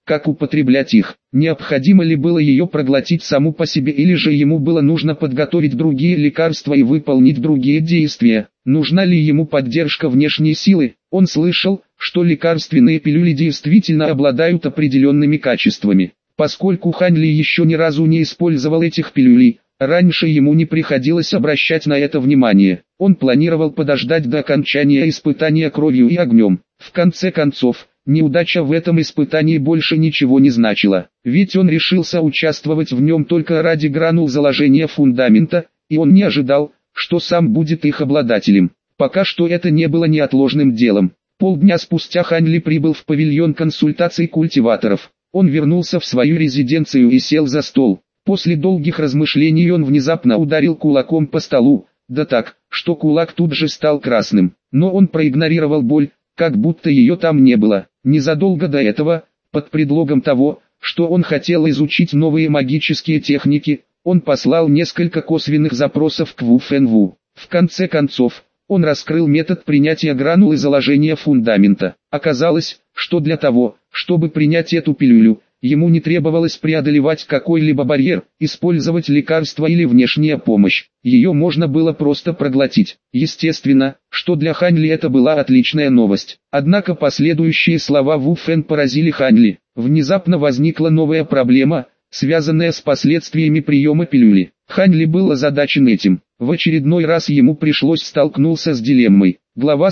как употреблять их, необходимо ли было ее проглотить саму по себе или же ему было нужно подготовить другие лекарства и выполнить другие действия, нужна ли ему поддержка внешней силы. Он слышал, что лекарственные пилюли действительно обладают определенными качествами. Поскольку Хань Ли еще ни разу не использовал этих пилюлей, раньше ему не приходилось обращать на это внимание. Он планировал подождать до окончания испытания кровью и огнем. В конце концов, неудача в этом испытании больше ничего не значила, ведь он решился участвовать в нем только ради гранул заложения фундамента, и он не ожидал, что сам будет их обладателем. Пока что это не было неотложным делом. Полдня спустя Хань Ли прибыл в павильон консультаций культиваторов. Он вернулся в свою резиденцию и сел за стол. После долгих размышлений он внезапно ударил кулаком по столу, да так, что кулак тут же стал красным. Но он проигнорировал боль, как будто ее там не было. Незадолго до этого, под предлогом того, что он хотел изучить новые магические техники, он послал несколько косвенных запросов к Ву Фэнву. В конце концов, он раскрыл метод принятия гранул и заложения фундамента. Оказалось, что для того, чтобы принять эту пилюлю, ему не требовалось преодолевать какой-либо барьер, использовать лекарства или внешняя помощь. Ее можно было просто проглотить. Естественно, что для Хань Ли это была отличная новость. Однако последующие слова Ву Фэн поразили Хань Ли. Внезапно возникла новая проблема, связанная с последствиями приема пилюли. Хань Ли был озадачен этим. В очередной раз ему пришлось столкнуться с дилеммой. Глава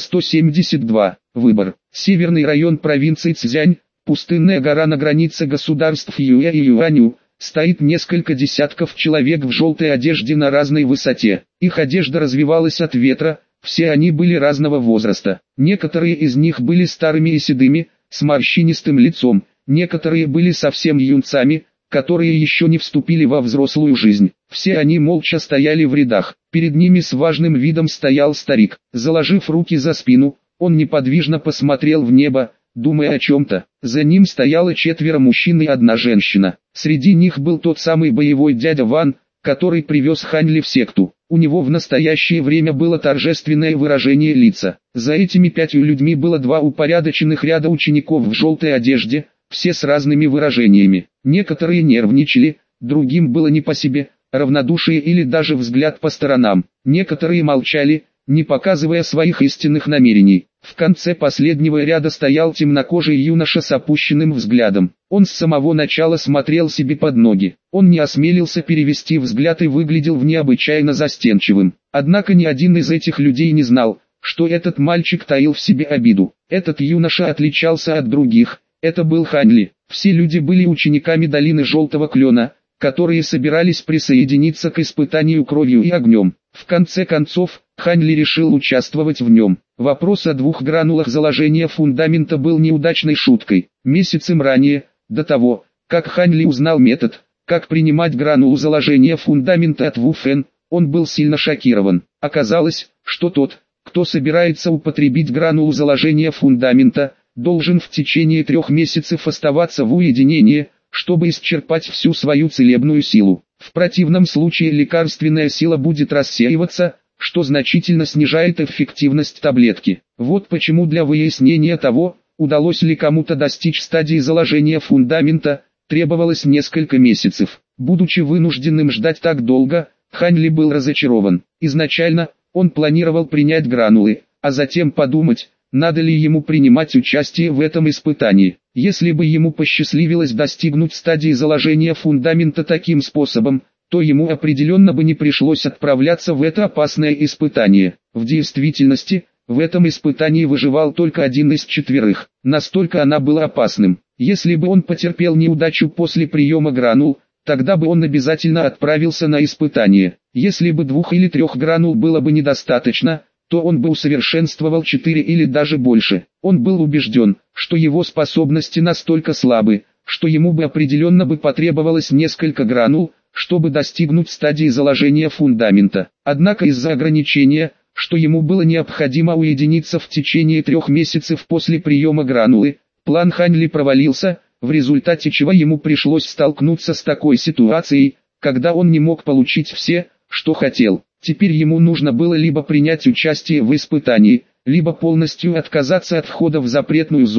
172. Выбор. Северный район провинции Цзянь, пустынная гора на границе государств Юэ и Юаню, стоит несколько десятков человек в желтой одежде на разной высоте. Их одежда развивалась от ветра, все они были разного возраста. Некоторые из них были старыми и седыми, с морщинистым лицом, некоторые были совсем юнцами, которые еще не вступили во взрослую жизнь. Все они молча стояли в рядах. Перед ними с важным видом стоял старик. Заложив руки за спину, он неподвижно посмотрел в небо, думая о чем-то. За ним стояло 4 мужчин и 1 женщина. Среди них был тот самый боевой дядя Ван, который привез Хань Ли в секту. У него в настоящее время было торжественное выражение лица. За этими 5 людьми было 2 упорядоченных ряда учеников в желтой одежде, все с разными выражениями. Некоторые нервничали, другим было не по себе, равнодушие или даже взгляд по сторонам. Некоторые молчали, не показывая своих истинных намерений. В конце последнего ряда стоял темнокожий юноша с опущенным взглядом. Он с самого начала смотрел себе под ноги. Он не осмелился перевести взгляд и выглядел необычайно застенчивым. Однако ни один из этих людей не знал, что этот мальчик таил в себе обиду. Этот юноша отличался от других. Это был Хань Ли. Все люди были учениками долины Желтого Клена, которые собирались присоединиться к испытанию кровью и огнем. В конце концов, Хань Ли решил участвовать в нем. Вопрос о 2 гранулах заложения фундамента был неудачной шуткой. Месяцем ранее, до того, как Хань Ли узнал метод, как принимать гранулу заложения фундамента от Ву Фэн, он был сильно шокирован. Оказалось, что тот, кто собирается употребить гранулу заложения фундамента, должен в течение 3 месяцев оставаться в уединении, чтобы исчерпать всю свою целебную силу. В противном случае лекарственная сила будет рассеиваться, что значительно снижает эффективность таблетки. Вот почему для выяснения того, удалось ли кому-то достичь стадии заложения фундамента, требовалось несколько месяцев. Будучи вынужденным ждать так долго, Хань Ли был разочарован. Изначально, он планировал принять гранулы, а затем подумать, надо ли ему принимать участие в этом испытании. Если бы ему посчастливилось достигнуть стадии заложения фундамента таким способом, то ему определенно бы не пришлось отправляться в это опасное испытание. В действительности, в этом испытании выживал только 1 из 4. Настолько она была опасным. Если бы он потерпел неудачу после приема гранул, тогда бы он обязательно отправился на испытание. Если бы 2 или 3 гранул было бы недостаточно, то он бы усовершенствовал 4 или даже больше. Он был убежден, что его способности настолько слабы, что ему бы определенно потребовалось несколько гранул, чтобы достигнуть стадии заложения фундамента. Однако из-за ограничения, что ему было необходимо уединиться в течение 3 месяцев после приема гранулы, план Хань Ли провалился, в результате чего ему пришлось столкнуться с такой ситуацией, когда он не мог получить все, что хотел. Теперь ему нужно было либо принять участие в испытании, либо полностью отказаться от входа в запретную зону,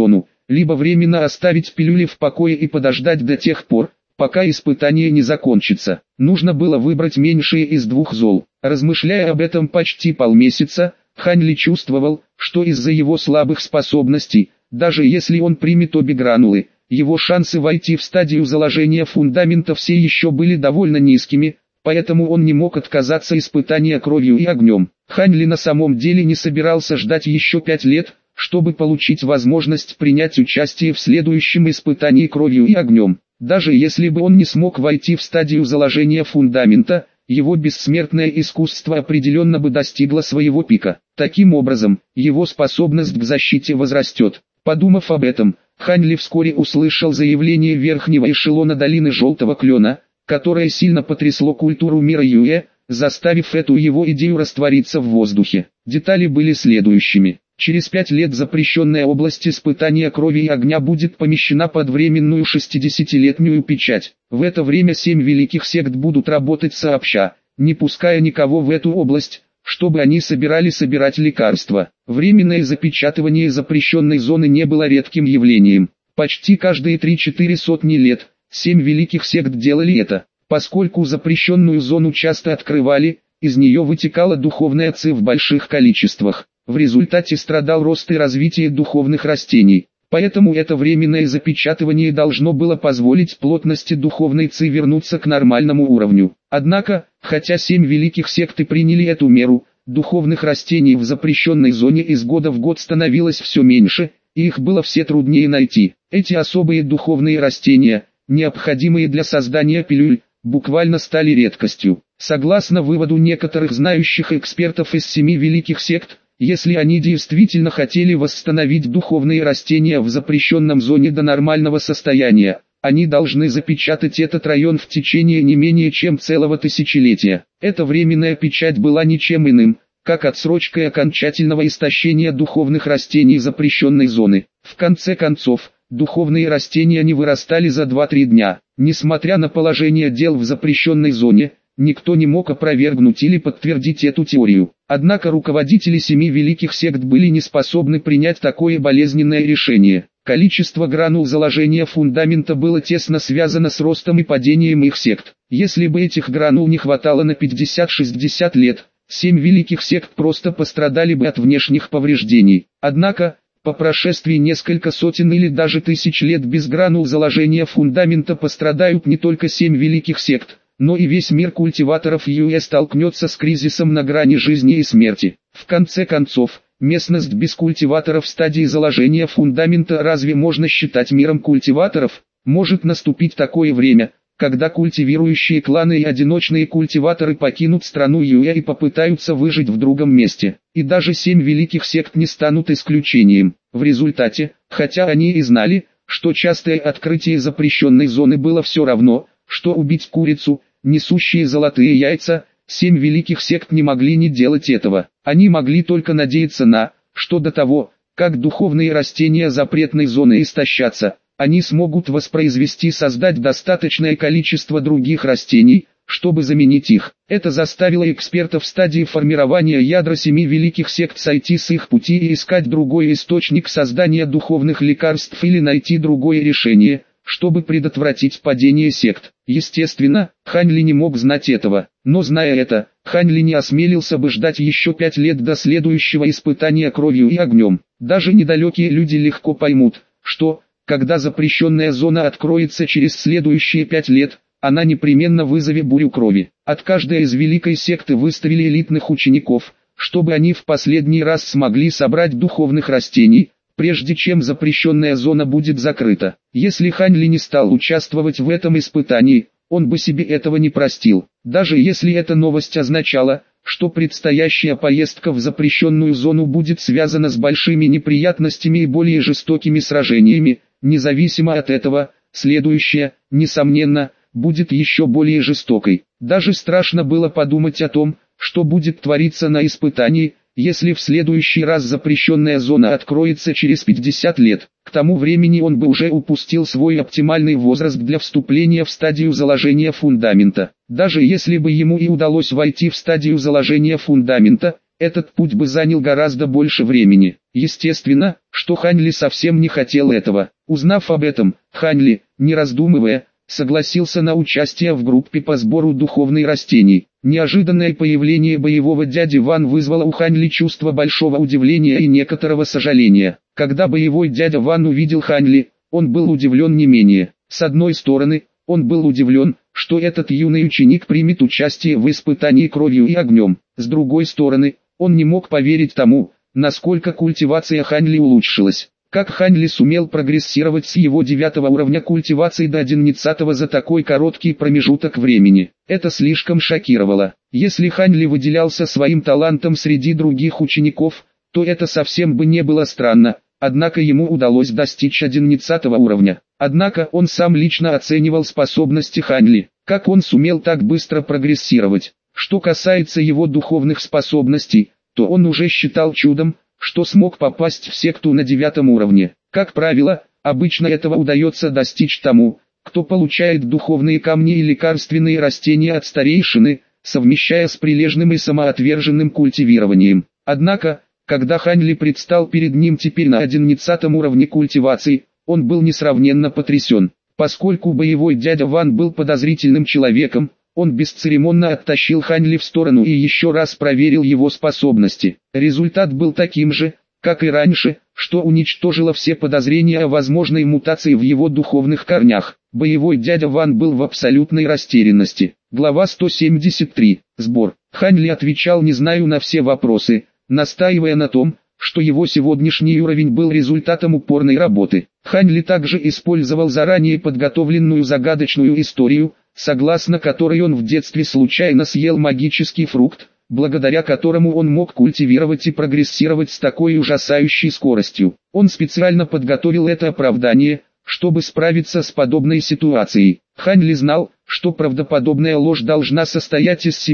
либо временно оставить пилюли в покое и подождать до тех пор, пока испытание не закончится. Нужно было выбрать меньшее из двух зол. Размышляя об этом почти полмесяца, Хань Ли чувствовал, что из-за его слабых способностей, даже если он примет обе гранулы, его шансы войти в стадию заложения фундамента все еще были довольно низкими, поэтому он не мог отказаться испытания кровью и огнем. Хань Ли на самом деле не собирался ждать еще 5 лет, чтобы получить возможность принять участие в следующем испытании кровью и огнем. Даже если бы он не смог войти в стадию заложения фундамента, его бессмертное искусство определенно бы достигло своего пика. Таким образом, его способность к защите возрастет. Подумав об этом, Хань Ли вскоре услышал заявление верхнего эшелона долины Желтого Клена, которое сильно потрясло культуру мира Юэ, заставив эту его идею раствориться в воздухе. Детали были следующими. Через 5 лет запрещенная область испытания крови и огня будет помещена под временную 60-летнюю печать. В это время 7 великих сект будут работать сообща, не пуская никого в эту область, чтобы они собирать лекарства. Временное запечатывание запрещенной зоны не было редким явлением. Почти каждые 3-4 сотни лет 7 великих сект делали это. Поскольку запрещенную зону часто открывали, из нее вытекала духовная ци в больших количествах. В результате страдал рост и развитие духовных растений. Поэтому это временное запечатывание должно было позволить плотности духовной ци вернуться к нормальному уровню. Однако, хотя 7 великих секты приняли эту меру, духовных растений в запрещенной зоне из года в год становилось все меньше, и их было все труднее найти. Эти особые духовные растения, необходимые для создания пилюль, буквально стали редкостью. Согласно выводу некоторых знающих экспертов из 7 великих сект, если они действительно хотели восстановить духовные растения в запрещенном зоне до нормального состояния, они должны запечатать этот район в течение не менее чем целого тысячелетия. Эта временная печать была ничем иным, как отсрочкой окончательного истощения духовных растений запрещенной зоны. В конце концов, духовные растения не вырастали за 2-3 дня. Несмотря на положение дел в запрещенной зоне, никто не мог опровергнуть или подтвердить эту теорию. Однако руководители 7 великих сект были не способны принять такое болезненное решение. Количество гранул заложения фундамента было тесно связано с ростом и падением их сект. Если бы этих гранул не хватало на 50-60 лет, 7 великих сект просто пострадали бы от внешних повреждений. Однако, по прошествии несколько сотен или даже тысяч лет без гранул заложения фундамента пострадают не только 7 великих сект, но и весь мир культиваторов Юэ столкнется с кризисом на грани жизни и смерти. В конце концов, местность без культиваторов в стадии заложения фундамента разве можно считать миром культиваторов? Может наступить такое время, когда культивирующие кланы и одиночные культиваторы покинут страну Юэ и попытаются выжить в другом месте. И даже 7 великих сект не станут исключением. В результате, хотя они и знали, что частое открытие запрещенной зоны было все равно, что убить курицу, несущие золотые яйца, 7 великих сект не могли не делать этого. Они могли только надеяться на, что до того, как духовные растения запретной зоны истощатся, они смогут воспроизвести и создать достаточное количество других растений, чтобы заменить их. Это заставило экспертов в стадии формирования ядра 7 великих сект сойти с их пути и искать другой источник создания духовных лекарств или найти другое решение, чтобы предотвратить падение сект. Естественно, Хань Ли не мог знать этого, но зная это, Хань Ли не осмелился бы ждать еще 5 лет до следующего испытания кровью и огнем. Даже недалекие люди легко поймут, что, когда запрещенная зона откроется через следующие 5 лет, она непременно вызовет бурю крови. От каждой из великой секты выставили элитных учеников, чтобы они в последний раз смогли собрать духовных растений, прежде чем запрещенная зона будет закрыта. Если Хань Ли не стал участвовать в этом испытании, он бы себе этого не простил. Даже если эта новость означала, что предстоящая поездка в запрещенную зону будет связана с большими неприятностями и более жестокими сражениями, независимо от этого, следующая, несомненно, будет еще более жестокой. Даже страшно было подумать о том, что будет твориться на испытании, если в следующий раз запрещенная зона откроется через 50 лет. К тому времени он бы уже упустил свой оптимальный возраст для вступления в стадию заложения фундамента. Даже если бы ему и удалось войти в стадию заложения фундамента, этот путь бы занял гораздо больше времени. Естественно, что Хань Ли совсем не хотел этого. Узнав об этом, Хань Ли, не раздумывая, согласился на участие в группе по сбору духовных растений. Неожиданное появление боевого дяди Ван вызвало у Хань Ли чувство большого удивления и некоторого сожаления. Когда боевой дядя Ван увидел Хань Ли, он был удивлен не менее. С одной стороны, он был удивлен, что этот юный ученик примет участие в испытании кровью и огнем. С другой стороны, он не мог поверить тому, насколько культивация Хань Ли улучшилась. Как Хань Ли сумел прогрессировать с его 9 уровня культивации до 11 за такой короткий промежуток времени. Это слишком шокировало. Если Хань Ли выделялся своим талантом среди других учеников, то это совсем бы не было странно, однако ему удалось достичь 11 уровня. Однако он сам лично оценивал способности Хань Ли. Как он сумел так быстро прогрессировать? Что касается его духовных способностей, то он уже считал чудом, что смог попасть в секту на 9 уровне. Как правило, обычно этого удается достичь тому, кто получает духовные камни и лекарственные растения от старейшины, совмещая с прилежным и самоотверженным культивированием. Однако, когда Хань Ли предстал перед ним теперь на 11 уровне культивации, он был несравненно потрясен. Поскольку боевой дядя Ван был подозрительным человеком, он бесцеремонно оттащил Хань Ли в сторону и еще раз проверил его способности. Результат был таким же, как и раньше, что уничтожило все подозрения о возможной мутации в его духовных корнях. Боевой дядя Ван был в абсолютной растерянности. Глава 173. Сбор. Хань Ли отвечал «не знаю» на все вопросы, настаивая на том, что его сегодняшний уровень был результатом упорной работы. Хань Ли также использовал заранее подготовленную загадочную историю, согласно которой он в детстве случайно съел магический фрукт, благодаря которому он мог культивировать и прогрессировать с такой ужасающей скоростью. Он специально подготовил это оправдание, чтобы справиться с подобной ситуацией. Хань Ли знал, что правдоподобная ложь должна состоять из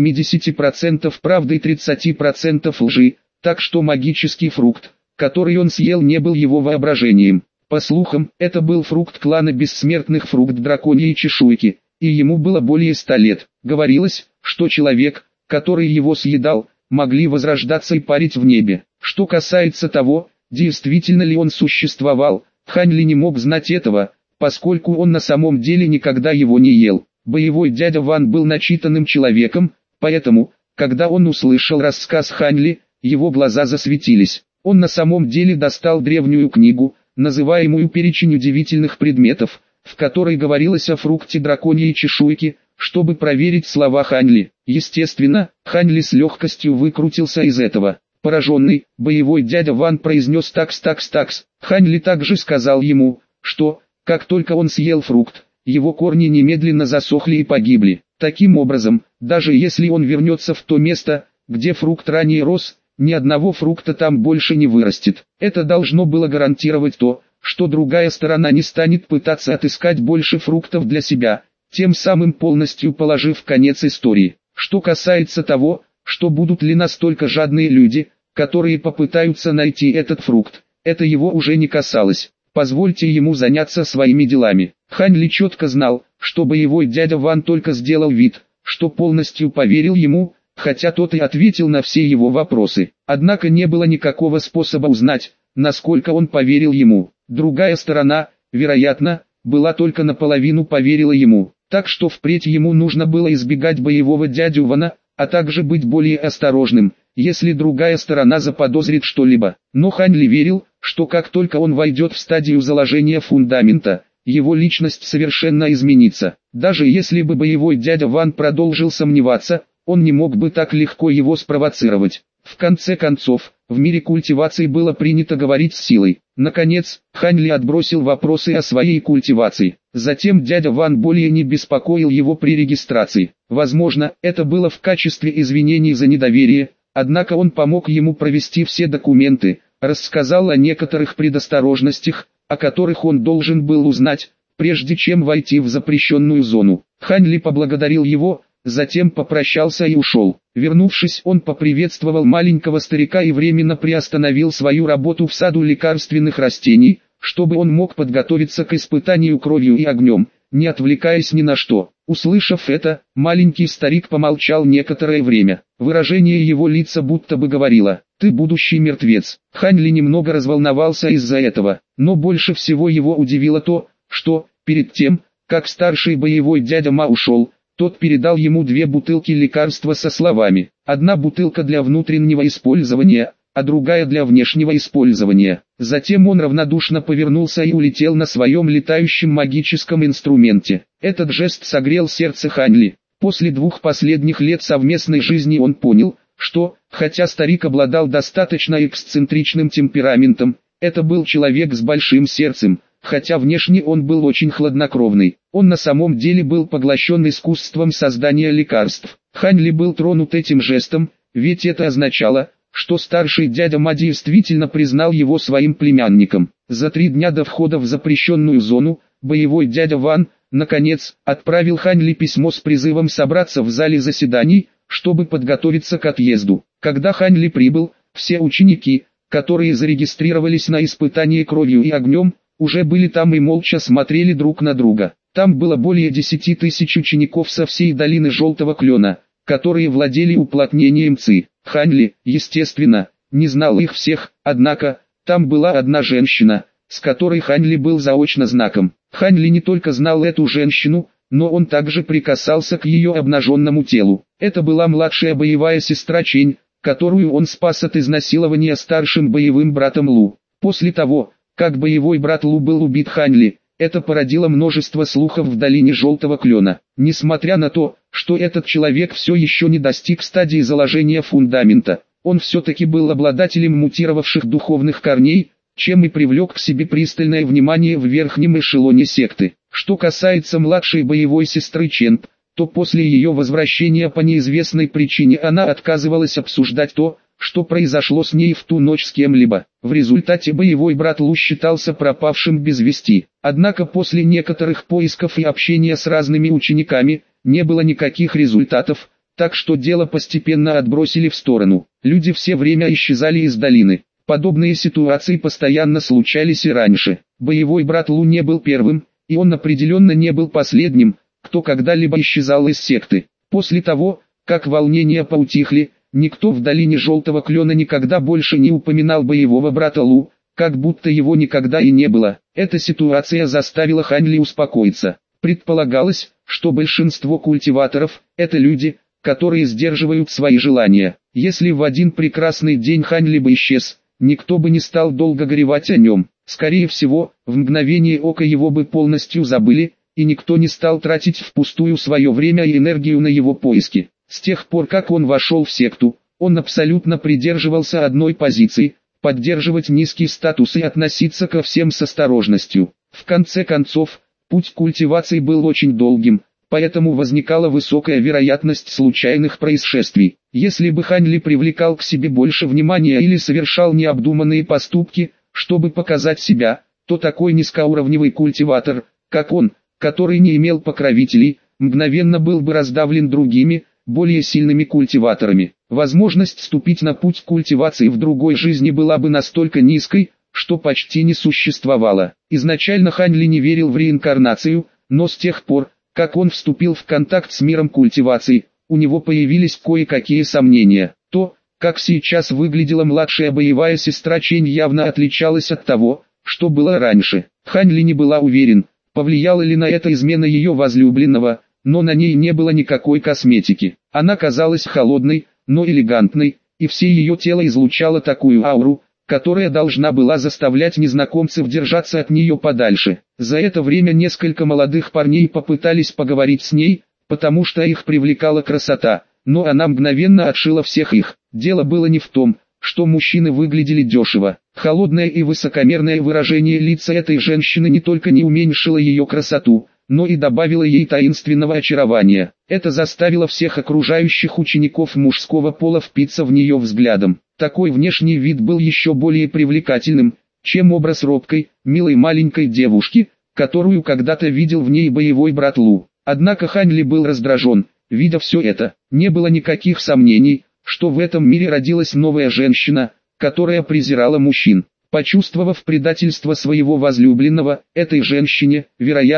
70% правды и 30% лжи, так что магический фрукт, который он съел, не был его воображением. По слухам, это был фрукт клана бессмертных, фрукт драконьей чешуйки, и ему было более 100 лет. Говорилось, что человек, который его съедал, могли возрождаться и парить в небе. Что касается того, действительно ли он существовал, Хань Ли не мог знать этого, поскольку он на самом деле никогда его не ел. Боевой дядя Ван был начитанным человеком, поэтому, когда он услышал рассказ Хань Ли, его глаза засветились. Он на самом деле достал древнюю книгу, называемую «Перечень удивительных предметов», в которой говорилось о фрукте драконьей чешуйки, чтобы проверить слова Хань Ли. Естественно, Хань Ли с легкостью выкрутился из этого. Пораженный, боевой дядя Ван произнес «такс». Хань Ли также сказал ему, что, как только он съел фрукт, его корни немедленно засохли и погибли. Таким образом, даже если он вернется в то место, где фрукт ранее рос, ни одного фрукта там больше не вырастет. Это должно было гарантировать то, что другая сторона не станет пытаться отыскать больше фруктов для себя, тем самым полностью положив конец истории. Что касается того, что будут ли настолько жадные люди, которые попытаются найти этот фрукт, это его уже не касалось. Позвольте ему заняться своими делами. Хань Ли четко знал, что боевой дядя Ван только сделал вид, что полностью поверил ему, хотя тот и ответил на все его вопросы. Однако не было никакого способа узнать, насколько он поверил ему. Другая сторона, вероятно, была только наполовину поверила ему. Так что впредь ему нужно было избегать боевого дядю Вана, а также быть более осторожным, если другая сторона заподозрит что-либо. Но Хань Ли верил, что как только он войдет в стадию заложения фундамента, его личность совершенно изменится. Даже если бы боевой дядя Ван продолжил сомневаться, он не мог бы так легко его спровоцировать. В конце концов, в мире культивации было принято говорить с силой. Наконец, Хань Ли отбросил вопросы о своей культивации. Затем дядя Ван более не беспокоил его при регистрации. Возможно, это было в качестве извинений за недоверие, однако он помог ему провести все документы, рассказал о некоторых предосторожностях, о которых он должен был узнать, прежде чем войти в запрещенную зону. Хань Ли поблагодарил его, затем попрощался и ушел. Вернувшись, он поприветствовал маленького старика и временно приостановил свою работу в саду лекарственных растений, чтобы он мог подготовиться к испытанию кровью и огнем, не отвлекаясь ни на что. Услышав это, маленький старик помолчал некоторое время. Выражение его лица будто бы говорило: «Ты будущий мертвец». Хань Ли немного разволновался из-за этого, но больше всего его удивило то, что, перед тем, как старший боевой дядя Ма ушел, тот передал ему 2 бутылки лекарства со словами: «Одна бутылка для внутреннего использования, а другая для внешнего использования». Затем он равнодушно повернулся и улетел на своем летающем магическом инструменте. Этот жест согрел сердце Хань Ли. После 2 последних лет совместной жизни он понял, что, хотя старик обладал достаточно эксцентричным темпераментом, это был человек с большим сердцем, хотя внешне он был очень хладнокровный. Он на самом деле был поглощен искусством создания лекарств. Хань Ли был тронут этим жестом, ведь это означало, что старший дядя Ма действительно признал его своим племянником. За 3 дня до входа в запрещенную зону, боевой дядя Ван, наконец, отправил Хань Ли письмо с призывом собраться в зале заседаний, чтобы подготовиться к отъезду. Когда Хань Ли прибыл, все ученики, которые зарегистрировались на испытании кровью и огнем, уже были там и молча смотрели друг на друга. Там было более 10 тысяч учеников со всей долины Желтого Клена, которые владели уплотнением ци. Хань Ли, естественно, не знал их всех, однако, там была одна женщина, с которой Хань Ли был заочно знаком. Хань Ли не только знал эту женщину, но он также прикасался к ее обнаженному телу. Это была младшая боевая сестра Чень, которую он спас от изнасилования старшим боевым братом Лу. После того, как боевой брат Лу был убит Хань Ли, это породило множество слухов в долине Желтого Клена. Несмотря на то, что этот человек все еще не достиг стадии заложения фундамента, он все-таки был обладателем мутировавших духовных корней, чем и привлек к себе пристальное внимание в верхнем эшелоне секты. Что касается младшей боевой сестры Чен, то после ее возвращения по неизвестной причине она отказывалась обсуждать то, что произошло с ней в ту ночь с кем-либо. В результате боевой брат Лу считался пропавшим без вести. Однако после некоторых поисков и общения с разными учениками, не было никаких результатов, так что дело постепенно отбросили в сторону. Люди все время исчезали из долины. Подобные ситуации постоянно случались и раньше. Боевой брат Лу не был первым, и он определенно не был последним, кто когда-либо исчезал из секты. После того, как волнения поутихли, никто в долине Желтого Клена никогда больше не упоминал боевого брата Лу, как будто его никогда и не было. Эта ситуация заставила Хань Ли успокоиться. Предполагалось, что большинство культиваторов – это люди, которые сдерживают свои желания. Если в один прекрасный день Хань Ли бы исчез, никто бы не стал долго горевать о нем. Скорее всего, в мгновение ока его бы полностью забыли, и никто не стал тратить впустую свое время и энергию на его поиски. С тех пор, как он вошел в секту, он абсолютно придерживался одной позиции – поддерживать низкий статус и относиться ко всем с осторожностью. В конце концов, путь культивации был очень долгим, поэтому возникала высокая вероятность случайных происшествий. Если бы Хань Ли привлекал к себе больше внимания или совершал необдуманные поступки, чтобы показать себя, то такой низкоуровневый культиватор, как он, который не имел покровителей, мгновенно был бы раздавлен другими, более сильными культиваторами. Возможность вступить на путь культивации в другой жизни была бы настолько низкой, что почти не существовало. Изначально Хань Ли не верил в реинкарнацию, но с тех пор, как он вступил в контакт с миром культивации, у него появились кое-какие сомнения. То, как сейчас выглядела младшая боевая сестра Чень, явно отличалась от того, что было раньше. Хань Ли не была уверен, повлияла ли на это измена ее возлюбленного, но на ней не было никакой косметики. Она казалась холодной, но элегантной, и все ее тело излучало такую ауру, которая должна была заставлять незнакомцев держаться от нее подальше. За это время несколько молодых парней попытались поговорить с ней, потому что их привлекала красота, но она мгновенно отшила всех их. Дело было не в том, что мужчины выглядели дешево. Холодное и высокомерное выражение лица этой женщины не только не уменьшило ее красоту, но и добавило ей таинственного очарования. Это заставило всех окружающих учеников мужского пола впиться в нее взглядом. Такой внешний вид был еще более привлекательным, чем образ робкой, милой маленькой девушки, которую когда-то видел в ней боевой брат Лу. Однако Хань Ли был раздражен, видя все это. Не было никаких сомнений, что в этом мире родилась новая женщина, которая презирала мужчин. Почувствовав предательство своего возлюбленного, этой женщине, вероятно,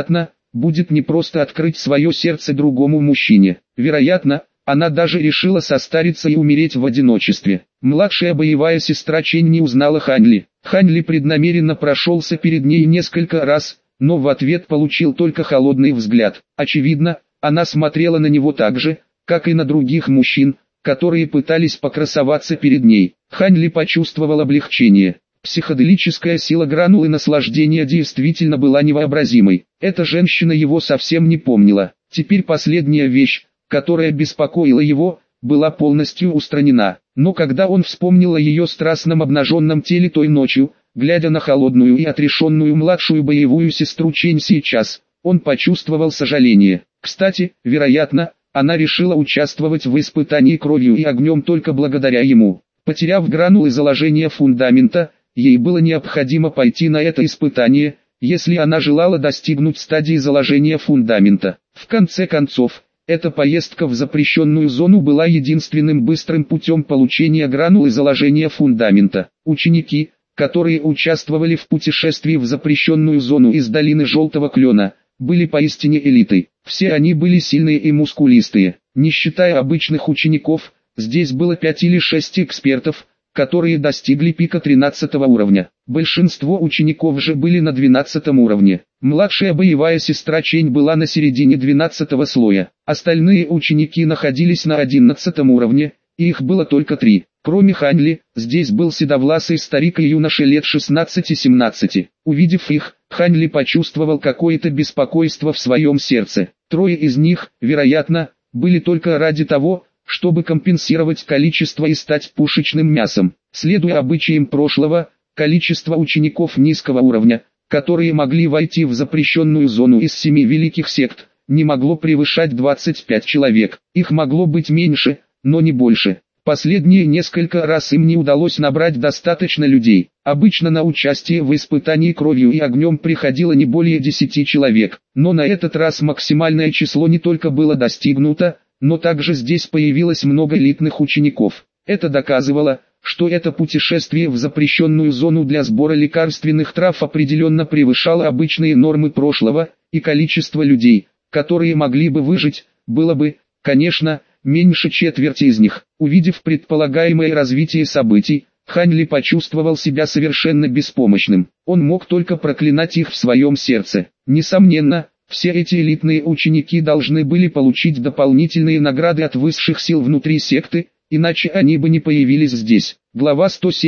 будет не просто открыть свое сердце другому мужчине. Вероятно, она даже решила состариться и умереть в одиночестве. Младшая боевая сестра Чэнь не узнала Хань Ли. Хань Ли преднамеренно прошелся перед ней несколько раз, но в ответ получил только холодный взгляд. Очевидно, она смотрела на него так же, как и на других мужчин, которые пытались покрасоваться перед ней. Хань Ли почувствовал облегчение. Психоделическая сила гранулы наслаждения действительно была невообразимой. Эта женщина его совсем не помнила. Теперь последняя вещь, которая беспокоила его, была полностью устранена. Но когда он вспомнил о ее страстном обнаженном теле той ночью, глядя на холодную и отрешенную младшую боевую сестру Чэнь сейчас, он почувствовал сожаление. Кстати, вероятно, она решила участвовать в испытании кровью и огнем только благодаря ему. Потеряв гранулы заложения фундамента, ей было необходимо пойти на это испытание, если она желала достигнуть стадии заложения фундамента. В конце концов, эта поездка в запрещенную зону была единственным быстрым путем получения гранулы заложения фундамента. Ученики, которые участвовали в путешествии в запрещенную зону из долины Желтого Клена, были поистине элитой. Все они были сильные и мускулистые. Не считая обычных учеников, здесь было 5 или 6 экспертов, которые достигли пика 13 уровня. Большинство учеников же были на 12 уровне. Младшая боевая сестра Чэнь была на середине 12 слоя. Остальные ученики находились на 11 уровне, и их было только 3. Кроме Хань Ли, здесь был седовласый старик и юноша лет 16-17. Увидев их, Хань Ли почувствовал какое-то беспокойство в своем сердце. 3 из них, вероятно, были только ради того, чтобы компенсировать количество и стать пушечным мясом. Следуя обычаям прошлого, количество учеников низкого уровня, которые могли войти в запрещенную зону из 7 великих сект, не могло превышать 25 человек. Их могло быть меньше, но не больше. Последние несколько раз им не удалось набрать достаточно людей. Обычно на участие в испытании кровью и огнем приходило не более 10 человек. Но на этот раз максимальное число не только было достигнуто, но также здесь появилось много элитных учеников. Это доказывало, что это путешествие в запрещенную зону для сбора лекарственных трав определенно превышало обычные нормы прошлого, и количество людей, которые могли бы выжить, было бы, конечно, меньше четверти из них. Увидев предполагаемое развитие событий, Хань Ли почувствовал себя совершенно беспомощным. Он мог только проклинать их в своем сердце. Несомненно, все эти элитные ученики должны были получить дополнительные награды от высших сил внутри секты, иначе они бы не появились здесь. Глава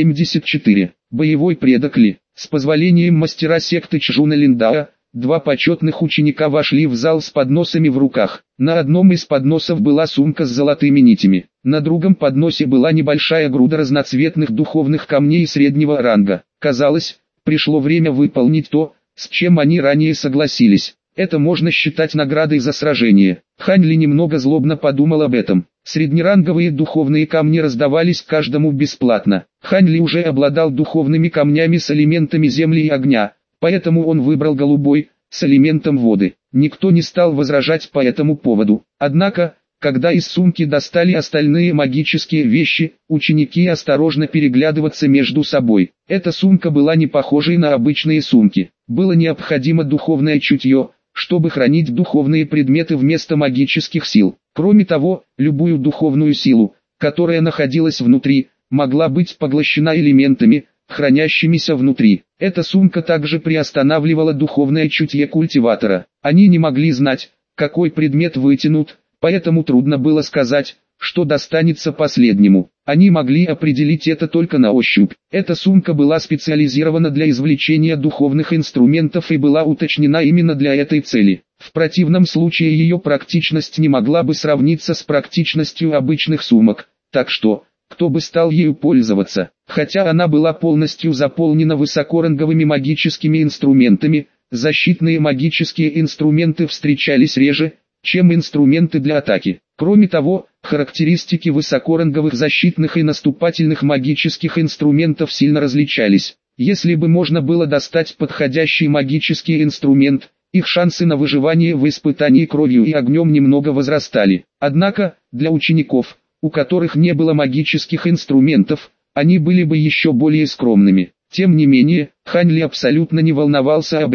174. Боевой предок Ли. С позволением мастера секты Чжуна Линдаа, 2 почетных ученика вошли в зал с подносами в руках. На одном из подносов была сумка с золотыми нитями. На другом подносе была небольшая груда разноцветных духовных камней среднего ранга. Казалось, пришло время выполнить то, с чем они ранее согласились. Это можно считать наградой за сражение. Хань Ли немного злобно подумал об этом. Среднеранговые духовные камни раздавались каждому бесплатно. Хань Ли уже обладал духовными камнями с элементами земли и огня, поэтому он выбрал голубой, с элементом воды. Никто не стал возражать по этому поводу. Однако, когда из сумки достали остальные магические вещи, ученики осторожно переглядываться между собой. Эта сумка была не похожей на обычные сумки. Было необходимо духовное чутье, чтобы хранить духовные предметы вместо магических сил. Кроме того, любую духовную силу, которая находилась внутри, могла быть поглощена элементами, хранящимися внутри. Эта сумка также приостанавливала духовное чутье культиватора. Они не могли знать, какой предмет вытянут, поэтому трудно было сказать, что достанется последнему. Они могли определить это только на ощупь. Эта сумка была специализирована для извлечения духовных инструментов и была уточнена именно для этой цели. В противном случае ее практичность не могла бы сравниться с практичностью обычных сумок, так что, кто бы стал ею пользоваться? Хотя она была полностью заполнена высокоранговыми магическими инструментами, защитные магические инструменты встречались реже, чем инструменты для атаки. Кроме того, характеристики высокоранговых защитных и наступательных магических инструментов сильно различались. Если бы можно было достать подходящий магический инструмент, их шансы на выживание в испытании кровью и огнем немного возрастали. Однако, для учеников, у которых не было магических инструментов, они были бы еще более скромными. Тем не менее, Хань Ли абсолютно не волновался об этом.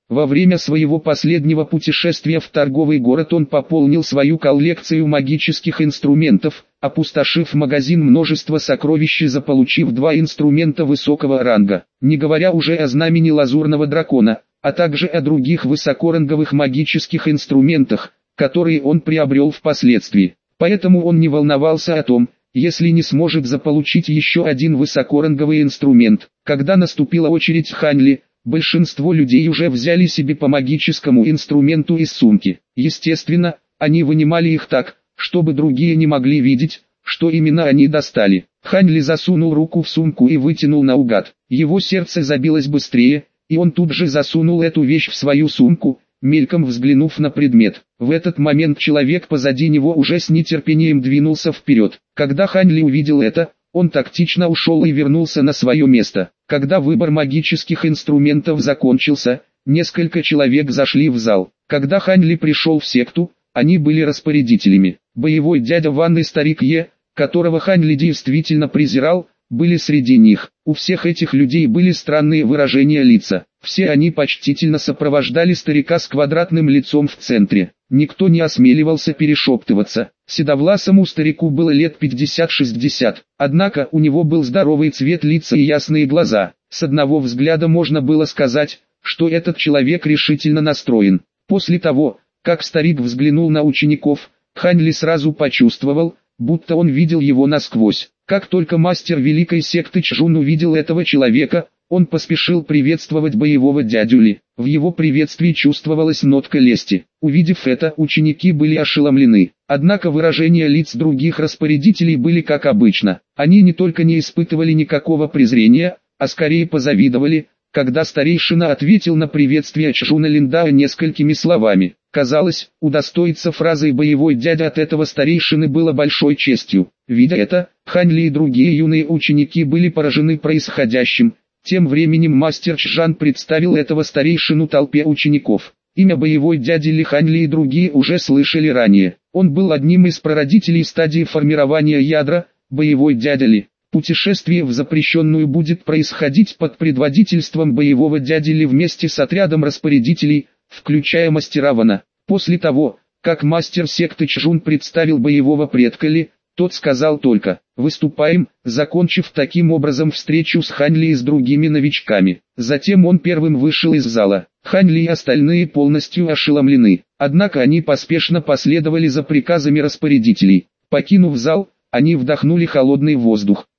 Во время своего последнего путешествия в торговый город он пополнил свою коллекцию магических инструментов, опустошив магазин множества сокровищ и заполучив 2 инструмента высокого ранга, не говоря уже о знамени лазурного дракона, а также о других высокоранговых магических инструментах, которые он приобрел впоследствии. Поэтому он не волновался о том, если не сможет заполучить еще один высокоранговый инструмент. Когда наступила очередь Хань Ли, большинство людей уже взяли себе по магическому инструменту из сумки. Естественно, они вынимали их так, чтобы другие не могли видеть, что именно они достали. Хань Ли засунул руку в сумку и вытянул наугад. Его сердце забилось быстрее, и он тут же засунул эту вещь в свою сумку, мельком взглянув на предмет. В этот момент человек позади него уже с нетерпением двинулся вперед. Когда Хань Ли увидел это, он тактично ушел и вернулся на свое место. Когда выбор магических инструментов закончился, несколько человек зашли в зал. Когда Хань Ли пришел в секту, они были распорядителями. Боевой дядя Ван и старик Е, которого Хань Ли действительно презирал, были среди них. У всех этих людей были странные выражения лица. Все они почтительно сопровождали старика с квадратным лицом в центре. Никто не осмеливался перешептываться. Седовласому старику было лет 50-60. Однако у него был здоровый цвет лица и ясные глаза. С одного взгляда можно было сказать, что этот человек решительно настроен. После того, как старик взглянул на учеников, Хань Ли сразу почувствовал, будто он видел его насквозь. Как только мастер великой секты Чжун увидел этого человека, он поспешил приветствовать боевого дядю Ли. В его приветствии чувствовалась нотка лести. Увидев это, ученики были ошеломлены. Однако выражения лиц других распорядителей были как обычно. Они не только не испытывали никакого презрения, а скорее позавидовали, когда старейшина ответил на приветствие Чжуна Линдаа несколькими словами. Казалось, удостоиться фразой «боевой дядя» от этого старейшины было большой честью. Видя это, Хань Ли и другие юные ученики были поражены происходящим. Тем временем мастер Чжан представил этого старейшину толпе учеников. Имя боевой дяди Ли Хань Ли и другие уже слышали ранее. Он был одним из прародителей стадии формирования ядра, боевой дядя Ли. Путешествие в запрещенную будет происходить под предводительством боевого дяди Ли вместе с отрядом распорядителей, включая мастера Вана. После того, как мастер секты Чжун представил боевого предка Ли, тот сказал только «выступаем», закончив таким образом встречу с Хань Ли и с другими новичками. Затем он первым вышел из зала. Хань Ли и остальные полностью ошеломлены. Однако они поспешно последовали за приказами распорядителей. Покинув зал, они вдохнули холодный воздух.